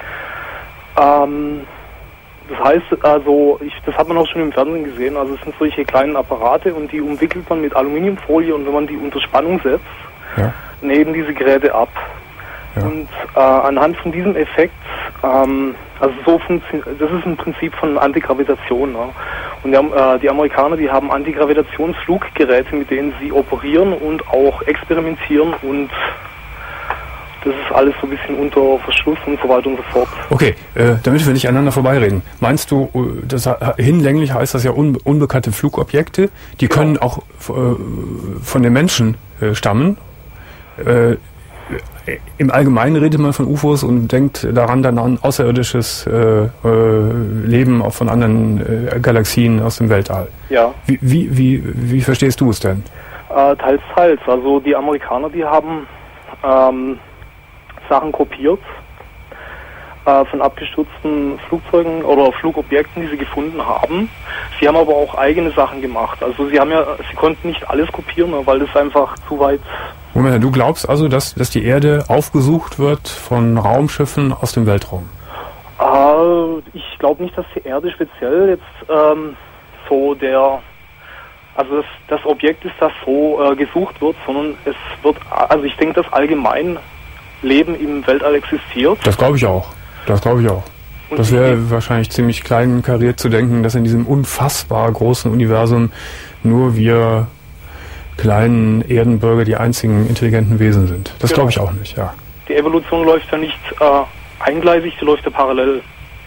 S7: Ähm, das heißt, also, ich, das hat man auch schon im Fernsehen gesehen, also es sind solche kleinen Apparate und die umwickelt man mit Aluminiumfolie und wenn man die unter Spannung setzt, ja. nehmen diese Geräte ab. Ja. Und äh, anhand von diesem Effekt, ähm, also so funktioniert, das ist ein Prinzip von Antigravitation. Ne? Und die, äh, die Amerikaner, die haben Antigravitationsfluggeräte, mit denen sie operieren und auch experimentieren und das ist alles so ein bisschen unter Verschluss und so weiter und so fort.
S3: Okay, äh, damit wir nicht aneinander vorbeireden. Meinst du, das, hinlänglich heißt das ja un, unbekannte Flugobjekte, die können ja. auch äh, von den Menschen äh, stammen? Äh, Im Allgemeinen redet man von U F Os und denkt daran dann an außerirdisches äh, äh, Leben auch von anderen äh, Galaxien aus dem Weltall.
S7: Ja.
S3: Wie, wie, wie, wie verstehst du es denn?
S7: Äh, teils, teils. Also die Amerikaner, die haben ähm, Sachen kopiert äh, von abgestürzten Flugzeugen oder Flugobjekten, die sie gefunden haben. Sie haben aber auch eigene Sachen gemacht. Also sie haben ja, sie konnten nicht alles kopieren, weil das einfach zu weit.
S3: Moment, du glaubst also, dass, dass die Erde aufgesucht wird von Raumschiffen aus dem Weltraum?
S7: Äh, ich glaube nicht, dass die Erde speziell jetzt ähm, so der, also das, das Objekt ist, das so äh, gesucht wird, sondern es wird, also ich denke, dass allgemein Leben im Weltall existiert.
S3: Das glaube ich auch. Das glaube ich auch. Und das wäre wahrscheinlich ziemlich kleinkariert zu denken, dass in diesem unfassbar großen Universum nur wir kleinen Erdenbürger die einzigen intelligenten Wesen sind. Das genau. glaube ich auch nicht, ja.
S7: Die Evolution läuft ja nicht äh, eingleisig, die läuft ja parallel.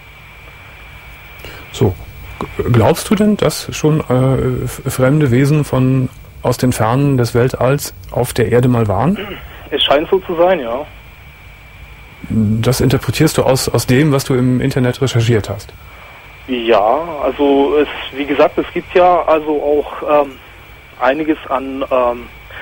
S3: So, glaubst du denn, dass schon äh, fremde Wesen von aus den Fernen des Weltalls auf der Erde mal waren?
S7: Es scheint so zu sein, ja.
S3: Das interpretierst du aus, aus dem, was du im Internet recherchiert hast?
S7: Ja, also es, wie gesagt, es gibt ja also auch ähm, einiges an ähm,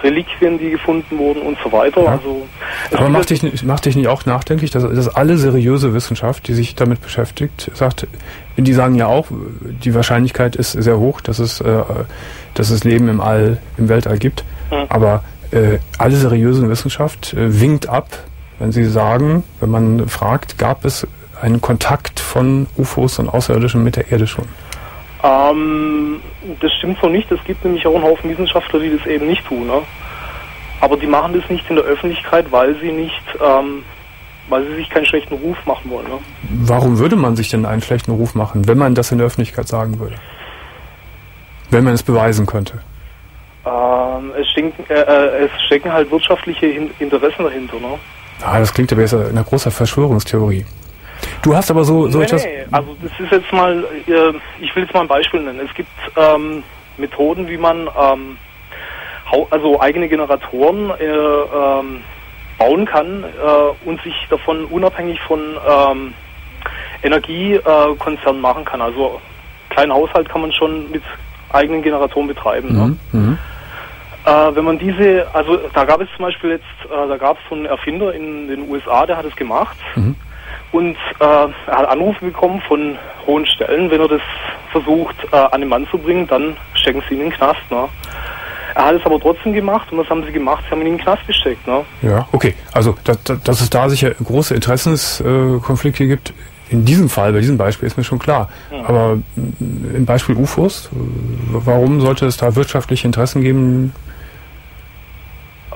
S7: Reliquien, die gefunden wurden und so weiter.
S3: Ja.
S7: Also,
S3: aber macht dich, nicht, macht dich nicht auch nachdenklich, dass, dass alle seriöse Wissenschaft, die sich damit beschäftigt, sagt, die sagen ja auch, die Wahrscheinlichkeit ist sehr hoch, dass es, äh, dass es Leben im All, im Weltall gibt. Mhm. Aber äh, alle seriöse Wissenschaft äh, winkt ab, wenn sie sagen, wenn man fragt, gab es einen Kontakt von U F Os und Außerirdischen mit der Erde schon?
S7: Ähm, das stimmt so nicht. Es gibt nämlich auch einen Haufen Wissenschaftler, die das eben nicht tun. Ne? Aber die machen das nicht in der Öffentlichkeit, weil sie nicht, ähm, weil sie sich keinen schlechten Ruf machen wollen. Ne?
S3: Warum würde man sich denn einen schlechten Ruf machen, wenn man das in der Öffentlichkeit sagen würde? Wenn man es beweisen könnte?
S7: Ähm, es, stecken, äh, äh, es stecken halt wirtschaftliche Hin- Interessen dahinter. Ne?
S3: Ah, das klingt aber jetzt in einer großen Verschwörungstheorie. Du hast aber so, so
S7: nee,
S3: etwas...
S7: Nee, also das ist jetzt mal, äh, ich will jetzt mal ein Beispiel nennen. Es gibt ähm, Methoden, wie man ähm, hau- also eigene Generatoren äh, ähm, bauen kann äh, und sich davon unabhängig von ähm, Energiekonzernen äh, machen kann. Also kleinen Haushalt kann man schon mit eigenen Generatoren betreiben.
S3: Mhm,
S7: ne?
S3: mhm.
S7: Äh, wenn man diese, also da gab es zum Beispiel jetzt, äh, da gab es so einen Erfinder in den U S A, der hat es gemacht.
S3: Mhm.
S7: Und äh, er hat Anrufe bekommen von hohen Stellen, wenn er das versucht äh, an den Mann zu bringen, dann stecken sie ihn in den Knast. Ne? Er hat es aber trotzdem gemacht und was haben sie gemacht? Sie haben ihn in den Knast gesteckt. Ne?
S3: Ja, okay. Also, dass, dass es da sicher große Interessenskonflikte gibt, in diesem Fall, bei diesem Beispiel, ist mir schon klar. Mhm. Aber im Beispiel U F Os, warum sollte es da wirtschaftliche Interessen geben?
S7: Äh...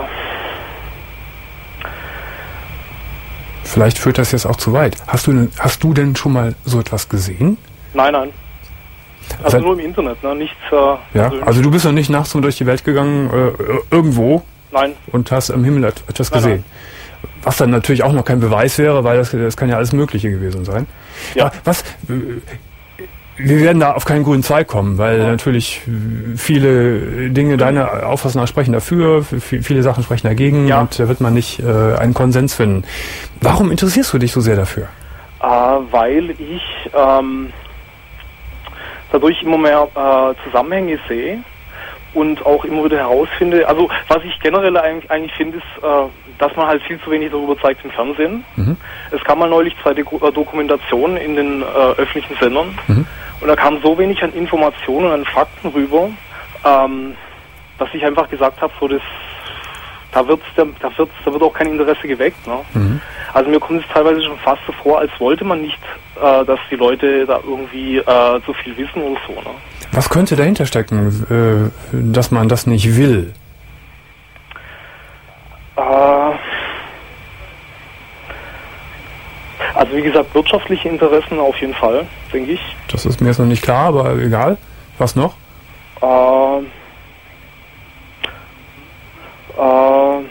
S3: Vielleicht führt das jetzt auch zu weit. Hast du, hast du denn schon mal so etwas gesehen?
S7: Nein, nein. Also, also nur im Internet, ne? Nichts. Äh,
S3: ja, also du bist noch nicht nachts durch die Welt gegangen, äh, irgendwo?
S7: Nein.
S3: Und hast am Himmel etwas
S7: nein,
S3: gesehen? Nein. Was dann natürlich auch noch kein Beweis wäre, weil das, das kann ja alles Mögliche gewesen sein.
S7: Ja.
S3: Was? Wir werden da auf keinen grünen Zweig kommen, weil ja. natürlich viele Dinge deiner Auffassung nach sprechen dafür, viele Sachen sprechen dagegen ja. und da wird man nicht äh, einen Konsens finden. Warum interessierst du dich so sehr dafür?
S7: Äh, weil ich ähm, dadurch immer mehr äh, Zusammenhänge sehe und auch immer wieder herausfinde, also was ich generell eigentlich, eigentlich finde, ist, äh, dass man halt viel zu wenig darüber zeigt im Fernsehen. Mhm. Es kam mal neulich zwei Deko- Dokumentationen in den äh, öffentlichen Sendern mhm. und da kam so wenig an Informationen und an Fakten rüber, ähm, dass ich einfach gesagt habe, so das, da wird's, da, da wird's, da wird auch kein Interesse geweckt. Ne? Mhm. Also mir kommt es teilweise schon fast so vor, als wollte man nicht, äh, dass die Leute da irgendwie äh, so viel wissen oder so. Ne?
S3: Was könnte dahinter stecken, äh, dass man das nicht will?
S7: Äh, also wie gesagt, wirtschaftliche Interessen auf jeden Fall, denke ich.
S3: Das ist mir jetzt noch nicht klar, aber egal. Was noch?
S7: Äh, äh,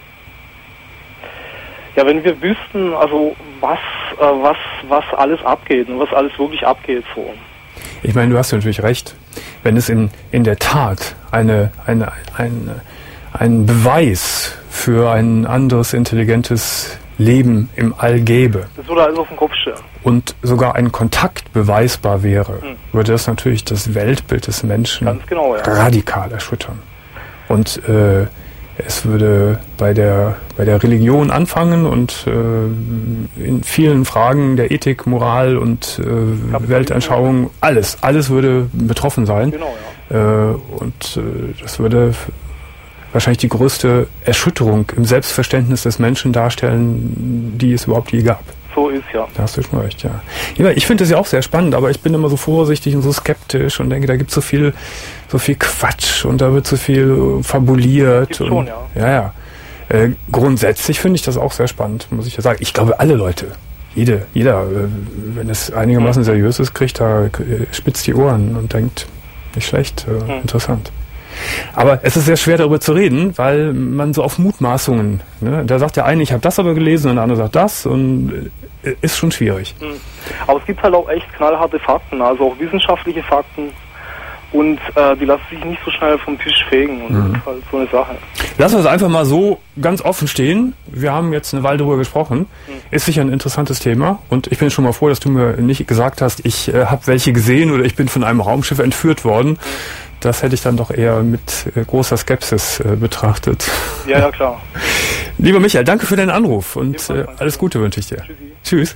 S7: ja, wenn wir wüssten, also was, äh, was, was alles abgeht und was alles wirklich abgeht so.
S3: Ich meine, du hast natürlich recht. Wenn es in, in der Tat eine, eine, eine, einen Beweis für ein anderes intelligentes Leben im All gäbe.
S7: Das würde alles auf den Kopf stellen.
S3: Und sogar ein Kontakt beweisbar wäre, hm. würde das natürlich das Weltbild des Menschen
S7: Ganz genau, ja.
S3: radikal erschüttern. Und äh, es würde bei der, bei der Religion anfangen und äh, in vielen Fragen der Ethik, Moral und äh, Weltanschauung, alles, alles würde betroffen sein.
S7: Genau, ja.
S3: Äh, und äh, das würde wahrscheinlich die größte Erschütterung im Selbstverständnis des Menschen darstellen, die es überhaupt je gab.
S7: So ist, ja.
S3: Da hast du schon recht, ja. Ja, ich finde das ja auch sehr spannend, aber ich bin immer so vorsichtig und so skeptisch und denke, da gibt es so viel, so viel Quatsch und da wird so viel fabuliert.
S7: Gibt's
S3: und,
S7: schon, ja.
S3: Ja, ja. Äh, grundsätzlich finde ich das auch sehr spannend, muss ich ja sagen. Ich glaube, alle Leute, jede, jeder, äh, wenn es einigermaßen seriös ist, kriegt da, äh, spitzt die Ohren und denkt, nicht schlecht, äh, hm. interessant. Aber es ist sehr schwer darüber zu reden, weil man so auf Mutmaßungen, ne? Da sagt der eine, ich habe das aber gelesen und der andere sagt das und äh, ist schon schwierig.
S7: Aber es gibt halt auch echt knallharte Fakten, also auch wissenschaftliche Fakten Und äh, die lassen sich nicht so schnell vom Tisch fegen. Und
S3: Mhm.
S7: das ist halt so eine Sache.
S3: Lassen wir es einfach mal so ganz offen stehen. Wir haben jetzt eine Weile darüber gesprochen. Ist sicher ein interessantes Thema. Und ich bin schon mal froh, dass du mir nicht gesagt hast, ich äh, habe welche gesehen oder ich bin von einem Raumschiff entführt worden. Das hätte ich dann doch eher mit äh, großer Skepsis äh, betrachtet.
S7: Ja, ja, klar.
S3: Lieber Michael, danke für deinen Anruf und äh, alles Gute wünsche ich dir.
S7: Tschüssi.
S3: Tschüss.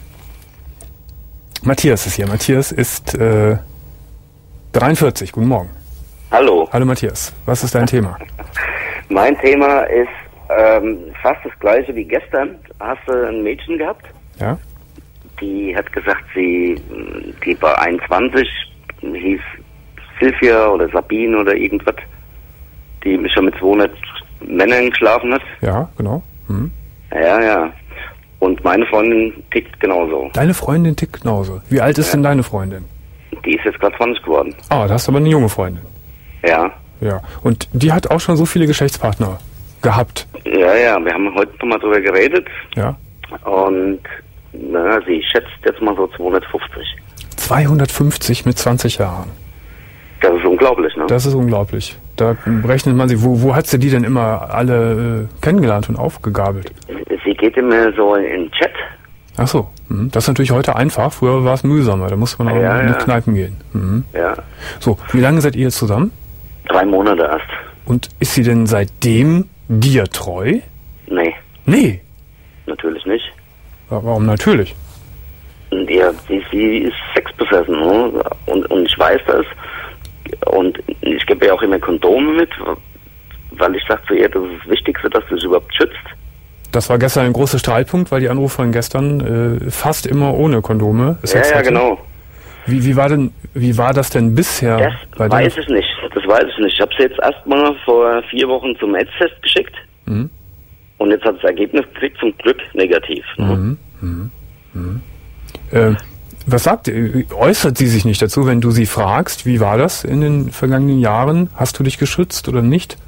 S3: Matthias ist hier. Matthias ist äh, dreiundvierzig. Guten Morgen.
S8: Hallo.
S3: Hallo Matthias. Was ist dein Thema?
S8: Mein Thema ist ähm, fast das gleiche wie gestern. Hast du ein Mädchen gehabt?
S3: Ja?
S8: Die hat gesagt, sie, die war einundzwanzig, hieß Silvia oder Sabine oder irgendwas, die schon mit zweihundert Männern geschlafen hat.
S3: Ja, genau. Mhm.
S8: Ja, ja. Und meine Freundin tickt genauso.
S3: Deine Freundin tickt genauso. Wie alt ist
S8: Ja.
S3: denn deine Freundin?
S8: Die ist jetzt gerade zwanzig geworden.
S3: Ah, da hast du aber eine junge Freundin.
S8: Ja.
S3: Ja. Und die hat auch schon so viele Geschlechtspartner gehabt.
S8: Ja, ja, wir haben heute noch mal drüber geredet
S3: Ja.
S8: und na, sie schätzt jetzt mal so zweihundertfünfzig.
S3: zweihundertfünfzig mit zwanzig Jahren.
S8: Das ist unglaublich, ne?
S3: Das ist unglaublich. Da rechnet man sie. Wo, wo hat sie die denn immer alle äh, kennengelernt und aufgegabelt?
S8: Sie geht immer so in den Chat.
S3: Ach so. Mhm. Das ist natürlich heute einfach. Früher war es mühsamer. Da musste man auch
S8: Ja,
S3: in die
S8: ja.
S3: Kneipen gehen. Mhm.
S8: Ja,
S3: So, wie lange seid ihr jetzt zusammen?
S8: drei Monate erst.
S3: Und ist sie denn seitdem dir treu?
S8: Nee,
S3: Nee.
S8: natürlich nicht.
S3: Ja, warum natürlich?
S8: Und ja, sie, sie ist sexbesessen, ne? und, und ich weiß das. Und ich gebe ihr auch immer Kondome mit, weil ich sage zu ihr, das ist das Wichtigste, dass du dich überhaupt schützt.
S3: Das war gestern ein großer Streitpunkt, weil die Anruferin gestern äh, fast immer ohne Kondome
S8: Ja,
S3: Sex
S8: ja,
S3: hatte.
S8: genau.
S3: Wie, wie war denn, wie war das denn bisher?
S8: Das
S3: bei
S8: weiß
S3: deiner-
S8: ich nicht. Das weiß ich nicht. Ich habe sie jetzt erstmal vor vier Wochen zum AIDS-Test geschickt.
S3: Mhm.
S8: Und jetzt hat das Ergebnis gekriegt, zum Glück negativ. Ne?
S3: Mhm. Mhm. Mhm. Äh, was sagt, äh, äußert sie sich nicht dazu, wenn du sie fragst, wie war das in den vergangenen Jahren? Hast du dich geschützt oder nicht?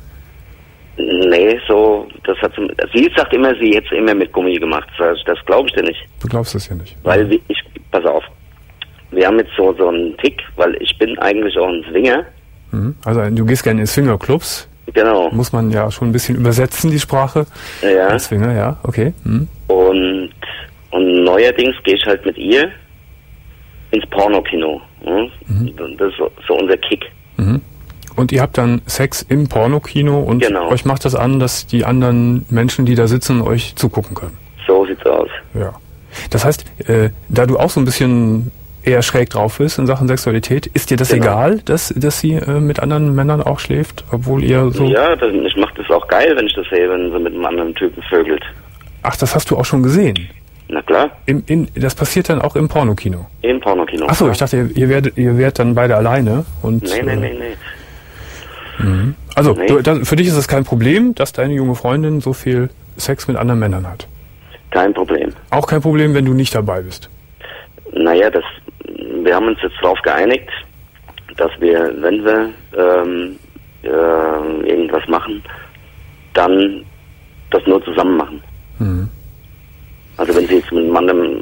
S8: Nee, so, das hat sie, sie sagt immer, sie hätte es immer mit Gummi gemacht. Das, das glaube ich dir nicht.
S3: Du glaubst es ja nicht.
S8: Weil wir- ich, pass auf, wir haben jetzt so, so einen Tick, weil ich bin eigentlich auch ein Swinger.
S3: Mhm. Also du gehst gerne in Swingerclubs.
S8: Genau.
S3: Muss man ja schon ein bisschen übersetzen, die Sprache.
S8: Ja.
S3: Als Swinger, ja, okay. Mhm.
S8: Und, und neuerdings gehe ich halt mit ihr ins Pornokino. Ne? Das ist so, so unser Kick.
S3: Mhm. Und ihr habt dann Sex im Pornokino und
S8: Genau.
S3: euch macht das an, dass die anderen Menschen, die da sitzen, euch zugucken können.
S8: So sieht's aus.
S3: Ja. Das heißt, äh, da du auch so ein bisschen eher schräg drauf bist in Sachen Sexualität, ist dir das
S8: Genau.
S3: egal, dass, dass sie äh, mit anderen Männern auch schläft, obwohl ihr so...
S8: Ja, das, ich mache das auch geil, wenn ich das sehe, wenn sie mit einem anderen Typen vögelt.
S3: Ach, das hast du auch schon gesehen.
S8: Na klar,
S3: Im, in, das passiert dann auch im Pornokino.
S8: im Pornokino.
S3: Ach so, ich dachte, ihr, ihr werdet, ihr werdet dann beide alleine und...
S8: Nee, nee,
S3: äh,
S8: nee, nee.
S3: Mhm. Also,
S8: Nee.
S3: du, das, für dich ist es kein Problem, dass deine junge Freundin so viel Sex mit anderen Männern hat.
S8: Kein Problem.
S3: Auch kein Problem, wenn du nicht dabei bist.
S8: Naja, das, wir haben uns jetzt darauf geeinigt, dass wir, wenn wir ähm, äh, irgendwas machen, dann das nur zusammen machen.
S3: Mhm.
S8: Also wenn sie jetzt mit einem Mann,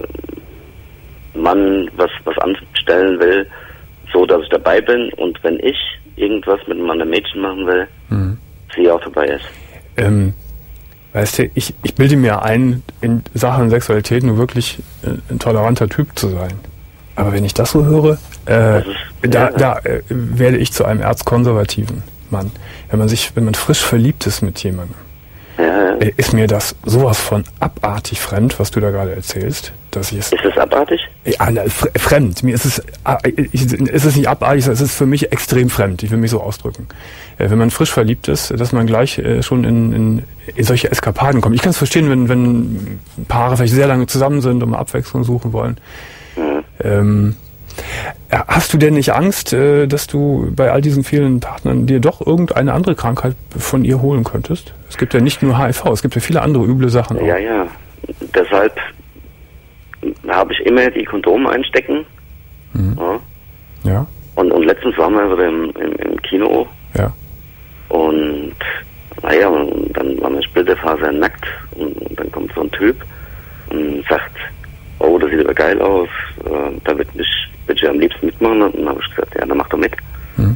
S8: äh, Mann was, was anstellen will, so dass ich dabei bin, und wenn ich irgendwas mit einem anderen Mädchen machen will,
S3: Mhm.
S8: sie auch dabei ist.
S3: Ähm, weißt du, ich, ich bilde mir ein, in Sachen Sexualität nur wirklich äh, ein toleranter Typ zu sein. Aber wenn ich das so höre, äh,
S8: Das ist-
S3: da,
S8: ja.
S3: da äh, werde ich zu einem erzkonservativen Mann. Wenn man sich, wenn man frisch verliebt ist mit jemandem,
S8: Ja, ja.
S3: äh, ist mir das sowas von abartig fremd, was du da gerade erzählst, dass ich es
S8: Ist das abartig?
S3: Ja, na, fr- fremd. Mir ist es, ah, ich, es ist nicht abartig, es ist für mich extrem fremd. Ich will mich so ausdrücken. Äh, wenn man frisch verliebt ist, dass man gleich äh, schon in, in, in solche Eskapaden kommt. Ich kann es verstehen, wenn, wenn Paare vielleicht sehr lange zusammen sind und mal Abwechslung suchen wollen.
S8: Mhm.
S3: Ähm, ja, hast du denn nicht Angst, äh, dass du bei all diesen vielen Partnern dir doch irgendeine andere Krankheit von ihr holen könntest? Es gibt ja nicht nur H I V, es gibt ja viele andere üble Sachen auch.
S8: Ja, ja. Deshalb habe ich immer die Kondome einstecken.
S3: Mhm.
S8: Ja.
S3: Ja,
S8: Und, und letztens waren wir wieder im, im, im Kino
S3: ja.
S8: und naja, und dann waren wir Splitterfaser nackt und, und dann kommt so ein Typ und sagt, oh, das sieht aber geil aus, äh, da würde ich, würd ich am liebsten mitmachen. Und dann habe ich gesagt, ja, dann mach doch mit. Hm.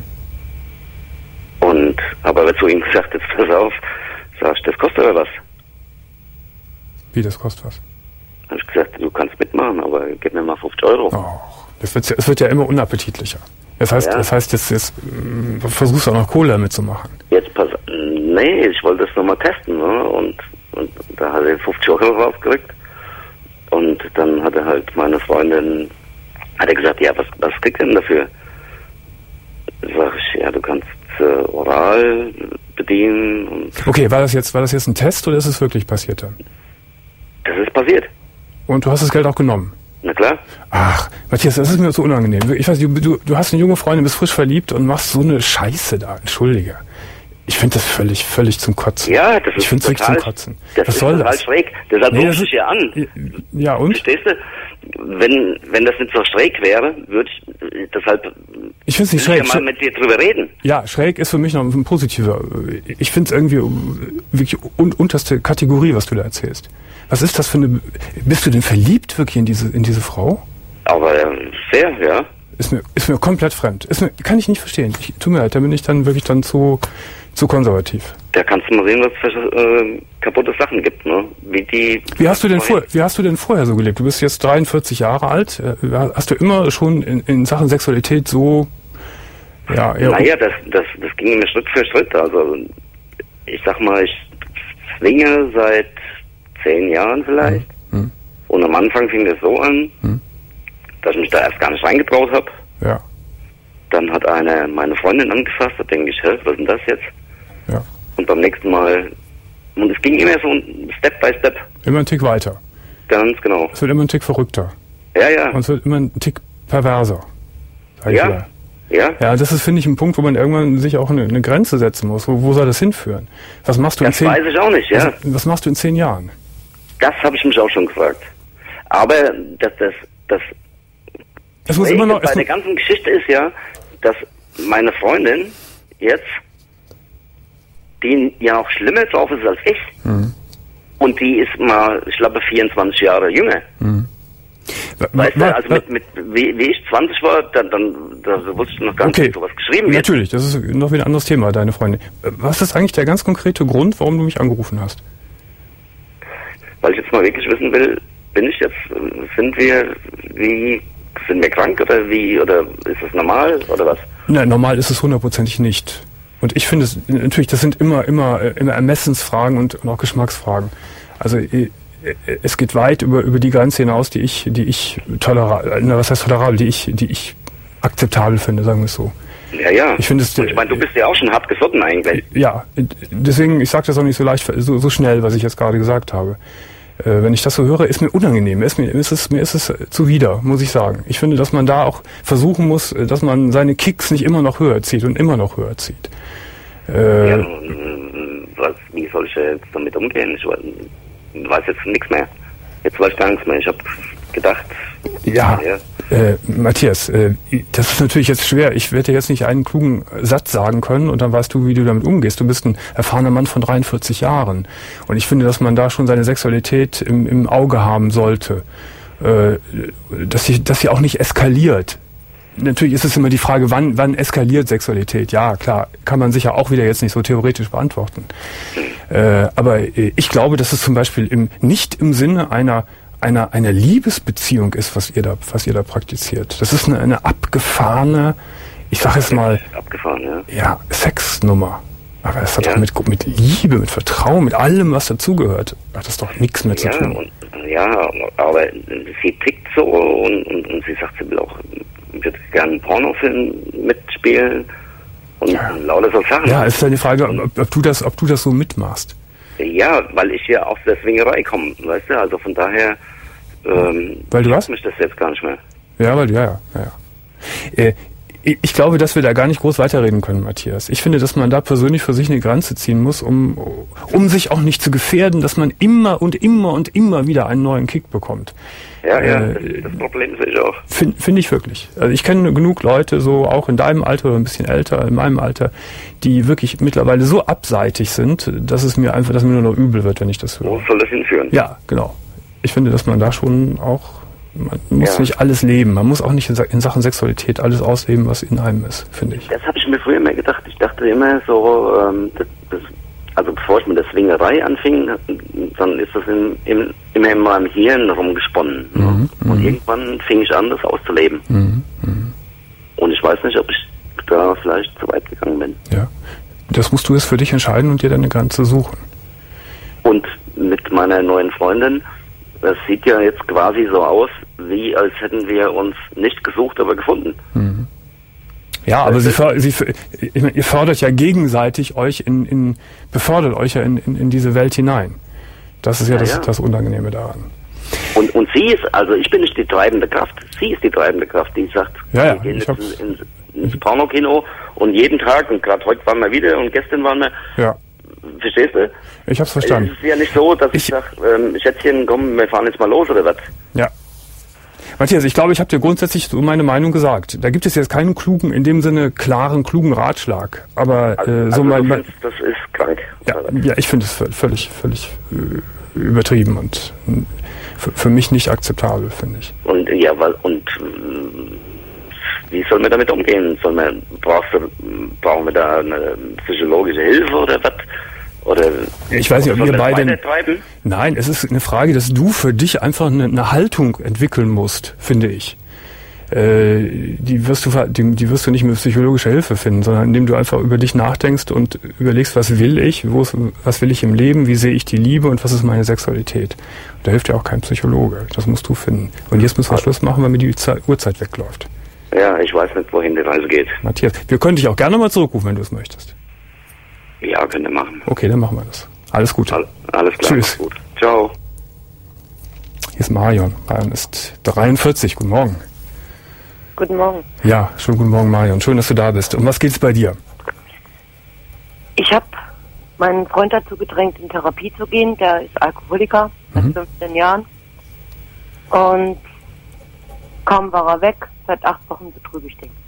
S8: Und, aber wird zu ihm gesagt, jetzt pass auf, sagst das kostet aber was.
S3: Wie, das kostet was?
S8: Habe ich gesagt, du kannst mitmachen, aber gib mir mal fünfzig Euro.
S3: Oh, das wird ja, es wird ja immer unappetitlicher. Das heißt, ja. das heißt jetzt, jetzt äh, versuchst du auch noch Kohle damit zu machen.
S8: Jetzt pass, nee, ich wollte das nochmal testen, ne? Und, und da hat er fünfzig Euro rausgekriegt. Und dann hat er halt meine Freundin, hat er gesagt, ja, was, was kriegt er denn dafür? Sag ich, ja, du kannst äh, oral bedienen. Und
S3: okay, war das jetzt, war das jetzt ein Test oder ist es wirklich passiert dann?
S8: Das ist passiert.
S3: Und du hast das Geld auch genommen?
S8: Na klar.
S3: Ach, Matthias, das ist mir so unangenehm. Ich weiß, du, du, du hast eine junge Freundin, bist frisch verliebt und machst so eine Scheiße da. Entschuldige. Ich finde das völlig, völlig zum Kotzen.
S8: Ja, das ist
S3: Ich finde es wirklich zum Kotzen.
S8: Das
S3: Was
S8: ist
S3: soll
S8: total
S3: das?
S8: schräg. Deshalb
S3: Nee,
S8: rufe
S3: das
S8: ich ja an.
S3: Ja, und?
S8: Verstehst du? Wenn, wenn das nicht so schräg wäre, würde ich äh, deshalb
S3: Ich finde es nicht
S8: will
S3: schräg.
S8: ich ja mal mit dir drüber reden.
S3: Ja, schräg ist für mich noch ein positiver. Ich finde es irgendwie wirklich un unterste Kategorie, was du da erzählst. Was ist das für eine... Bist du denn verliebt wirklich in diese, in diese Frau?
S8: Aber äh, sehr, ja.
S3: Ist mir, ist mir komplett fremd. Ist mir, kann ich nicht verstehen. Ich, tut mir leid, da bin ich dann wirklich dann zu, zu konservativ.
S8: Da kannst du mal sehen, was es für äh, kaputte Sachen gibt, ne? Wie die...
S3: Wie hast du denn vor, wie hast du denn vorher so gelebt? Du bist jetzt dreiundvierzig Jahre alt. Hast du immer schon in, in Sachen Sexualität so... Ja, eher
S8: Naja, das, das, das ging mir Schritt für Schritt. Also, ich sag mal, ich swinge seit zehn Jahren vielleicht.
S3: Hm.
S8: Und am Anfang fing das so an,
S3: Hm.
S8: dass ich mich da erst gar nicht reingetraut habe.
S3: Ja.
S8: Dann hat eine meine Freundin angefasst, da denke ich, hä, was ist denn das jetzt?
S3: Ja.
S8: Und beim nächsten Mal, und es ging immer so Step by Step.
S3: Immer ein Tick weiter.
S8: Ganz genau.
S3: Es wird immer ein Tick verrückter.
S8: Ja, ja.
S3: Und es wird immer ein Tick perverser. Sag ich
S8: Ja.
S3: mal.
S8: Ja.
S3: Ja, das ist, finde ich, ein Punkt, wo man irgendwann sich auch eine, eine Grenze setzen muss. Wo, wo soll das hinführen? Was machst du
S8: Das
S3: in zehn
S8: weiß ich auch nicht, ja.
S3: Was, was machst du in zehn Jahren?
S8: Das habe ich mich auch schon gefragt. Aber das, das, das
S3: Es muss immer noch,
S8: bei
S3: es
S8: der
S3: mu-
S8: ganzen Geschichte ist ja, dass meine Freundin jetzt, die ja noch schlimmer drauf ist als ich,
S3: Mhm.
S8: und die ist mal, ich glaube, vierundzwanzig Jahre jünger.
S3: Mhm.
S8: Weißt du,
S3: Wa-
S8: also
S3: wa-
S8: mit, mit wie, wie ich zwanzig war, dann, dann da wusste ich noch gar nicht,
S3: Okay.
S8: wie sowas geschrieben wird.
S3: Natürlich, das ist noch wieder ein anderes Thema, deine Freundin. Was ist eigentlich der ganz konkrete Grund, warum du mich angerufen hast?
S8: Weil ich jetzt mal wirklich wissen will, bin ich jetzt, sind wir, wie, sind wir krank oder wie, oder ist das normal oder was?
S3: Nein, normal ist es hundertprozentig nicht. Und ich finde es, natürlich, das sind immer, immer, äh, immer Ermessensfragen und, und auch Geschmacksfragen. Also äh, äh, es geht weit über, über die Grenze hinaus, die ich, die ich tolerabel, na, was heißt tolerabel, die ich, die ich akzeptabel finde, sagen wir es so.
S8: Ja, ja.
S3: Ich finde es,
S8: Und ich meine, du bist ja auch schon hart gesotten eigentlich.
S3: Ja, deswegen, ich sage das auch nicht so leicht, so, so schnell, was ich jetzt gerade gesagt habe. Äh, wenn ich das so höre, ist mir unangenehm. Ist mir, ist es, mir ist es zuwider, muss ich sagen. Ich finde, dass man da auch versuchen muss, dass man seine Kicks nicht immer noch höher zieht und immer noch höher zieht. Äh,
S8: Ja, was, wie soll ich jetzt damit umgehen? Ich weiß, weiß jetzt nichts mehr. Jetzt weiß ich gar nichts mehr. Ich habe gedacht...
S3: Ja, äh, Matthias, äh, das ist natürlich jetzt schwer. Ich werde dir jetzt nicht einen klugen Satz sagen können und dann weißt du, wie du damit umgehst. Du bist ein erfahrener Mann von dreiundvierzig Jahren. Und ich finde, dass man da schon seine Sexualität im, im Auge haben sollte. Äh, dass sie, dass sie auch nicht eskaliert. Natürlich ist es immer die Frage, wann, wann eskaliert Sexualität? Ja, klar, kann man sicher auch wieder jetzt nicht so theoretisch beantworten. Äh, aber äh, ich glaube, dass es zum Beispiel im, nicht im Sinne einer einer einer Liebesbeziehung ist, was ihr da was ihr da praktiziert. Das ist eine, eine abgefahrene, ich sag jetzt mal,
S8: abgefahren, ja.
S3: Ja, Sexnummer. Aber das hat
S8: Ja.
S3: doch mit mit Liebe, mit Vertrauen, mit allem, was dazugehört, hat das doch nichts mehr zu
S8: Ja,
S3: tun.
S8: und, ja, aber sie tickt so und, und, und sie sagt, sie will auch, würde gerne einen Pornofilm mitspielen und
S3: Ja.
S8: lauter so Sachen.
S3: Ja, es ist ja die Frage, ob, ob du das, ob du das so mitmachst.
S8: Ja, weil ich ja aus der Swingerei komme, weißt du, also von daher ähm,
S3: Weil du was?
S8: mich das jetzt gar nicht mehr.
S3: Ja, weil ja, ja, ja. ja. Äh, ich ich glaube, dass wir da gar nicht groß weiterreden können, Matthias. Ich finde, dass man da persönlich für sich eine Grenze ziehen muss, um um sich auch nicht zu gefährden, dass man immer und immer und immer wieder einen neuen Kick bekommt.
S8: Ja, ja,
S3: Äh,
S8: das, das Problem sehe ich auch.
S3: Finde find ich wirklich. Also ich kenne genug Leute, so auch in deinem Alter oder ein bisschen älter, in meinem Alter, die wirklich mittlerweile so abseitig sind, dass es mir einfach, dass mir nur noch übel wird, wenn ich das höre.
S8: Wo soll das hinführen?
S3: Ja, genau. Ich finde, dass man da schon auch Man muss
S8: Ja.
S3: nicht alles leben. Man muss auch nicht in Sa- in Sachen Sexualität alles ausleben, was in einem ist, finde ich.
S8: Das habe ich mir früher immer gedacht. Ich dachte immer so, ähm, das, das, also bevor ich mit der Swingerei anfing, dann ist das in, in, immer in meinem Hirn rumgesponnen.
S3: Mhm,
S8: Ne? Und
S3: mhm.
S8: irgendwann fing ich an, das auszuleben.
S3: Mhm, mhm.
S8: Und ich weiß nicht, ob ich da vielleicht zu weit gegangen bin.
S3: Ja. Das musst du jetzt für dich entscheiden und dir deine Grenze suchen.
S8: Und mit meiner neuen Freundin, das sieht ja jetzt quasi so aus, wie als hätten wir uns nicht gesucht, aber gefunden.
S3: Mhm. Ja, aber sie, för- sie, f- ich meine, ihr fördert ja gegenseitig euch in, in befördert euch ja in, in, in diese Welt hinein. Das ist ja,
S8: Ja,
S3: das,
S8: ja.
S3: das Unangenehme daran.
S8: Und, und sie ist, also ich bin nicht die treibende Kraft, sie ist die treibende Kraft, die sagt,
S3: Ja, ja,
S8: wir gehen
S3: ich
S8: jetzt
S3: hab's-
S8: ins, ins Pornokino und jeden Tag, und gerade heute waren wir wieder und gestern waren wir,
S3: Ja,
S8: verstehst du?
S3: ich hab's
S8: Es
S3: verstanden.
S8: ist ja nicht so, dass ich,
S3: Ich-
S8: sag, ähm, Schätzchen, komm, wir fahren jetzt mal los oder was.
S3: Ja. Matthias, ich glaube, ich habe dir grundsätzlich so meine Meinung gesagt. Da gibt es jetzt keinen klugen, in dem Sinne klaren, klugen Ratschlag. Aber
S8: Also,
S3: äh, so
S8: also
S3: mein,
S8: du
S3: mein
S8: findest, das ist krank.
S3: ja, ja, ich finde es vö- völlig, völlig äh, übertrieben und äh, für, für mich nicht akzeptabel, finde ich.
S8: Und ja, weil, und äh, wie soll man damit umgehen? Soll man, brauchst du, brauchen wir da eine psychologische Hilfe oder was? Oder
S3: Ich weiß nicht, ob
S8: soll
S3: ihr
S8: das
S3: beide...
S8: weitertreiben?
S3: Nein, es ist eine Frage, dass du für dich einfach eine, eine Haltung entwickeln musst, finde ich. Äh, die wirst du ver- die, die wirst du nicht mit psychologischer Hilfe finden, sondern indem du einfach über dich nachdenkst und überlegst, was will ich, wo ist, was will ich im Leben, wie sehe ich die Liebe und was ist meine Sexualität. Und da hilft dir auch kein Psychologe. Das musst du finden. Und jetzt müssen wir Schluss machen, weil mir die Ze- Uhrzeit wegläuft.
S8: Ja, ich weiß nicht, wohin die Reise geht.
S3: Matthias, wir können dich auch gerne mal zurückrufen, wenn du es möchtest.
S8: Ja, könnt ihr machen.
S3: Okay, dann machen wir das. Alles Gute.
S8: All, alles klar,
S3: Tschüss.
S8: mach's gut. Ciao.
S3: Hier ist Marion. Marion ist dreiundvierzig. Guten Morgen.
S9: Guten Morgen.
S3: Ja, schönen guten Morgen, Marion. Schön, dass du da bist. Um was geht's bei dir?
S9: Ich habe meinen Freund dazu gedrängt, in Therapie zu gehen. Der ist Alkoholiker seit
S3: Mhm.
S9: fünfzehn Jahren. Und kaum war er weg. Seit acht Wochen betrüge ich den.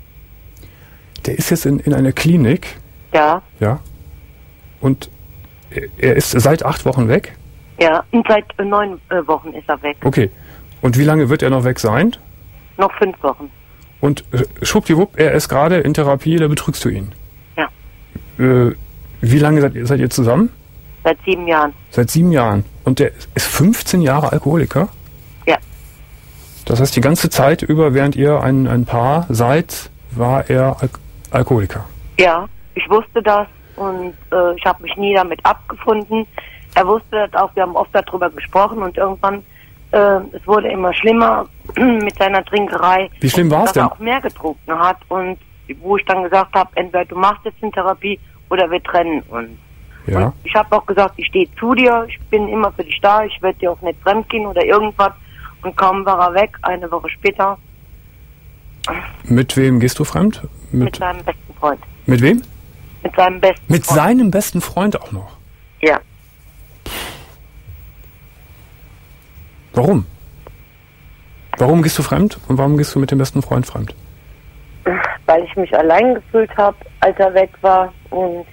S3: Der ist jetzt in, in einer Klinik,
S9: Ja,
S3: ja, und er- er ist seit acht Wochen weg?
S9: ja. Und seit äh, neun äh, Wochen ist er weg.
S3: Okay. Und wie lange wird er noch weg sein?
S9: Noch fünf Wochen.
S3: Und äh, schwuppdiwupp, er ist gerade in Therapie, da betrügst du ihn.
S9: Ja.
S3: Äh, wie lange seid, ihr- seid ihr zusammen?
S9: Seit sieben Jahren.
S3: Seit sieben Jahren. Und der ist fünfzehn Jahre Alkoholiker?
S9: Ja.
S3: Das heißt, die ganze Zeit über, während ihr ein, ein Paar seid, war er Al Alkoholiker.
S9: Ja, ich wusste das und äh, ich habe mich nie damit abgefunden. Er wusste das auch, wir haben oft darüber gesprochen und irgendwann, äh, es wurde immer schlimmer mit seiner Trinkerei.
S3: Wie schlimm war es
S9: dass
S3: denn?
S9: er auch mehr getrunken hat und wo ich dann gesagt habe, entweder du machst jetzt eine Therapie oder wir trennen uns.
S3: Ja.
S9: Und ich habe auch gesagt, ich stehe zu dir, ich bin immer für dich da, ich werde dir auch nicht fremdgehen oder irgendwas. Und kaum war er weg, eine Woche später,
S3: Mit wem gehst du fremd?
S9: mit,
S3: Mit,
S9: seinem besten Freund.
S3: mit wem?
S9: Mit seinem besten
S3: Mit
S9: Freund.
S3: seinem besten Freund auch noch.
S9: Ja.
S3: Warum? Warum gehst du fremd und warum gehst du mit dem besten Freund fremd?
S9: Weil ich mich allein gefühlt habe, als er weg war. Und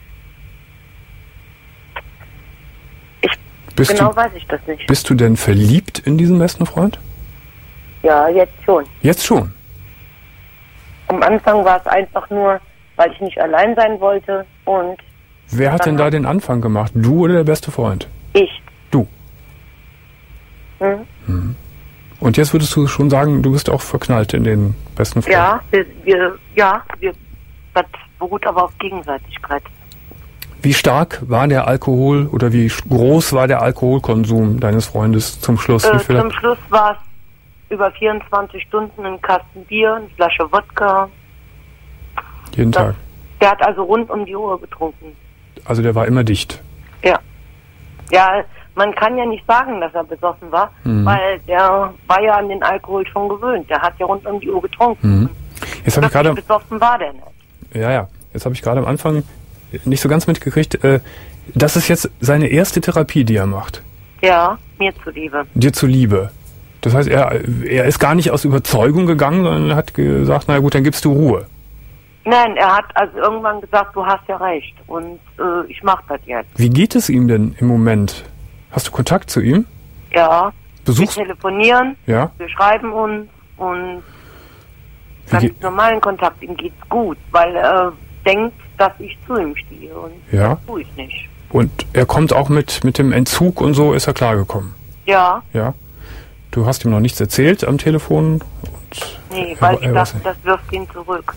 S9: ich
S3: Bist
S9: genau
S3: du,
S9: weiß ich das nicht.
S3: bist du denn verliebt in diesen besten Freund?
S9: Ja, jetzt schon.
S3: Jetzt schon.
S9: Am Anfang war es einfach nur, weil ich nicht allein sein wollte und
S3: Wer hat
S9: Dann
S3: denn da
S9: hab-
S3: den Anfang gemacht? Du oder der beste Freund?
S9: ich.
S3: Du.
S9: Hm?
S3: Und jetzt würdest du schon sagen, du bist auch verknallt in den besten Freund?
S9: Ja, wir, wir, ja, wir, das beruht aber auf Gegenseitigkeit.
S3: Wie stark war der Alkohol oder wie sch- groß war der Alkoholkonsum deines Freundes zum Schluss?
S9: Äh,
S3: Wie viel
S9: zum Schluss war es über vierundzwanzig Stunden ein Kasten Bier, eine Flasche Wodka.
S3: jeden
S9: Das,
S3: Tag?
S9: der hat also rund um die Uhr getrunken.
S3: Also der war immer dicht.
S9: Ja. Ja, man kann ja nicht sagen, dass er besoffen war,
S3: Mhm.
S9: weil der war ja an den Alkohol schon gewöhnt. Der hat ja rund um die Uhr getrunken.
S3: Mhm. Jetzt habe ich gerade,
S9: Wirklich besoffen war der nicht.
S3: ja, ja, jetzt habe ich gerade am Anfang nicht so ganz mitgekriegt, äh, das ist jetzt seine erste Therapie, die er macht.
S9: Ja, mir zuliebe.
S3: Dir zuliebe. Das heißt, er, er ist gar nicht aus Überzeugung gegangen, sondern hat gesagt, na gut, dann gibst du Ruhe.
S9: Nein, er hat also irgendwann gesagt, du hast ja recht und äh, ich mach das jetzt.
S3: Wie geht es ihm denn im Moment? Hast du Kontakt zu ihm?
S9: Ja,
S3: Besuchst?
S9: Wir telefonieren,
S3: ja.
S9: wir schreiben uns und ganz normalen Kontakt. Ihm geht's gut, weil er denkt, dass ich zu ihm stehe und
S3: ja.
S9: das tue ich nicht.
S3: Und er kommt auch mit, mit dem Entzug und so, ist er klargekommen?
S9: Ja.
S3: Ja. Du hast ihm noch nichts erzählt am Telefon? Und
S9: nee, weil ich dachte, das wirft ihn zurück.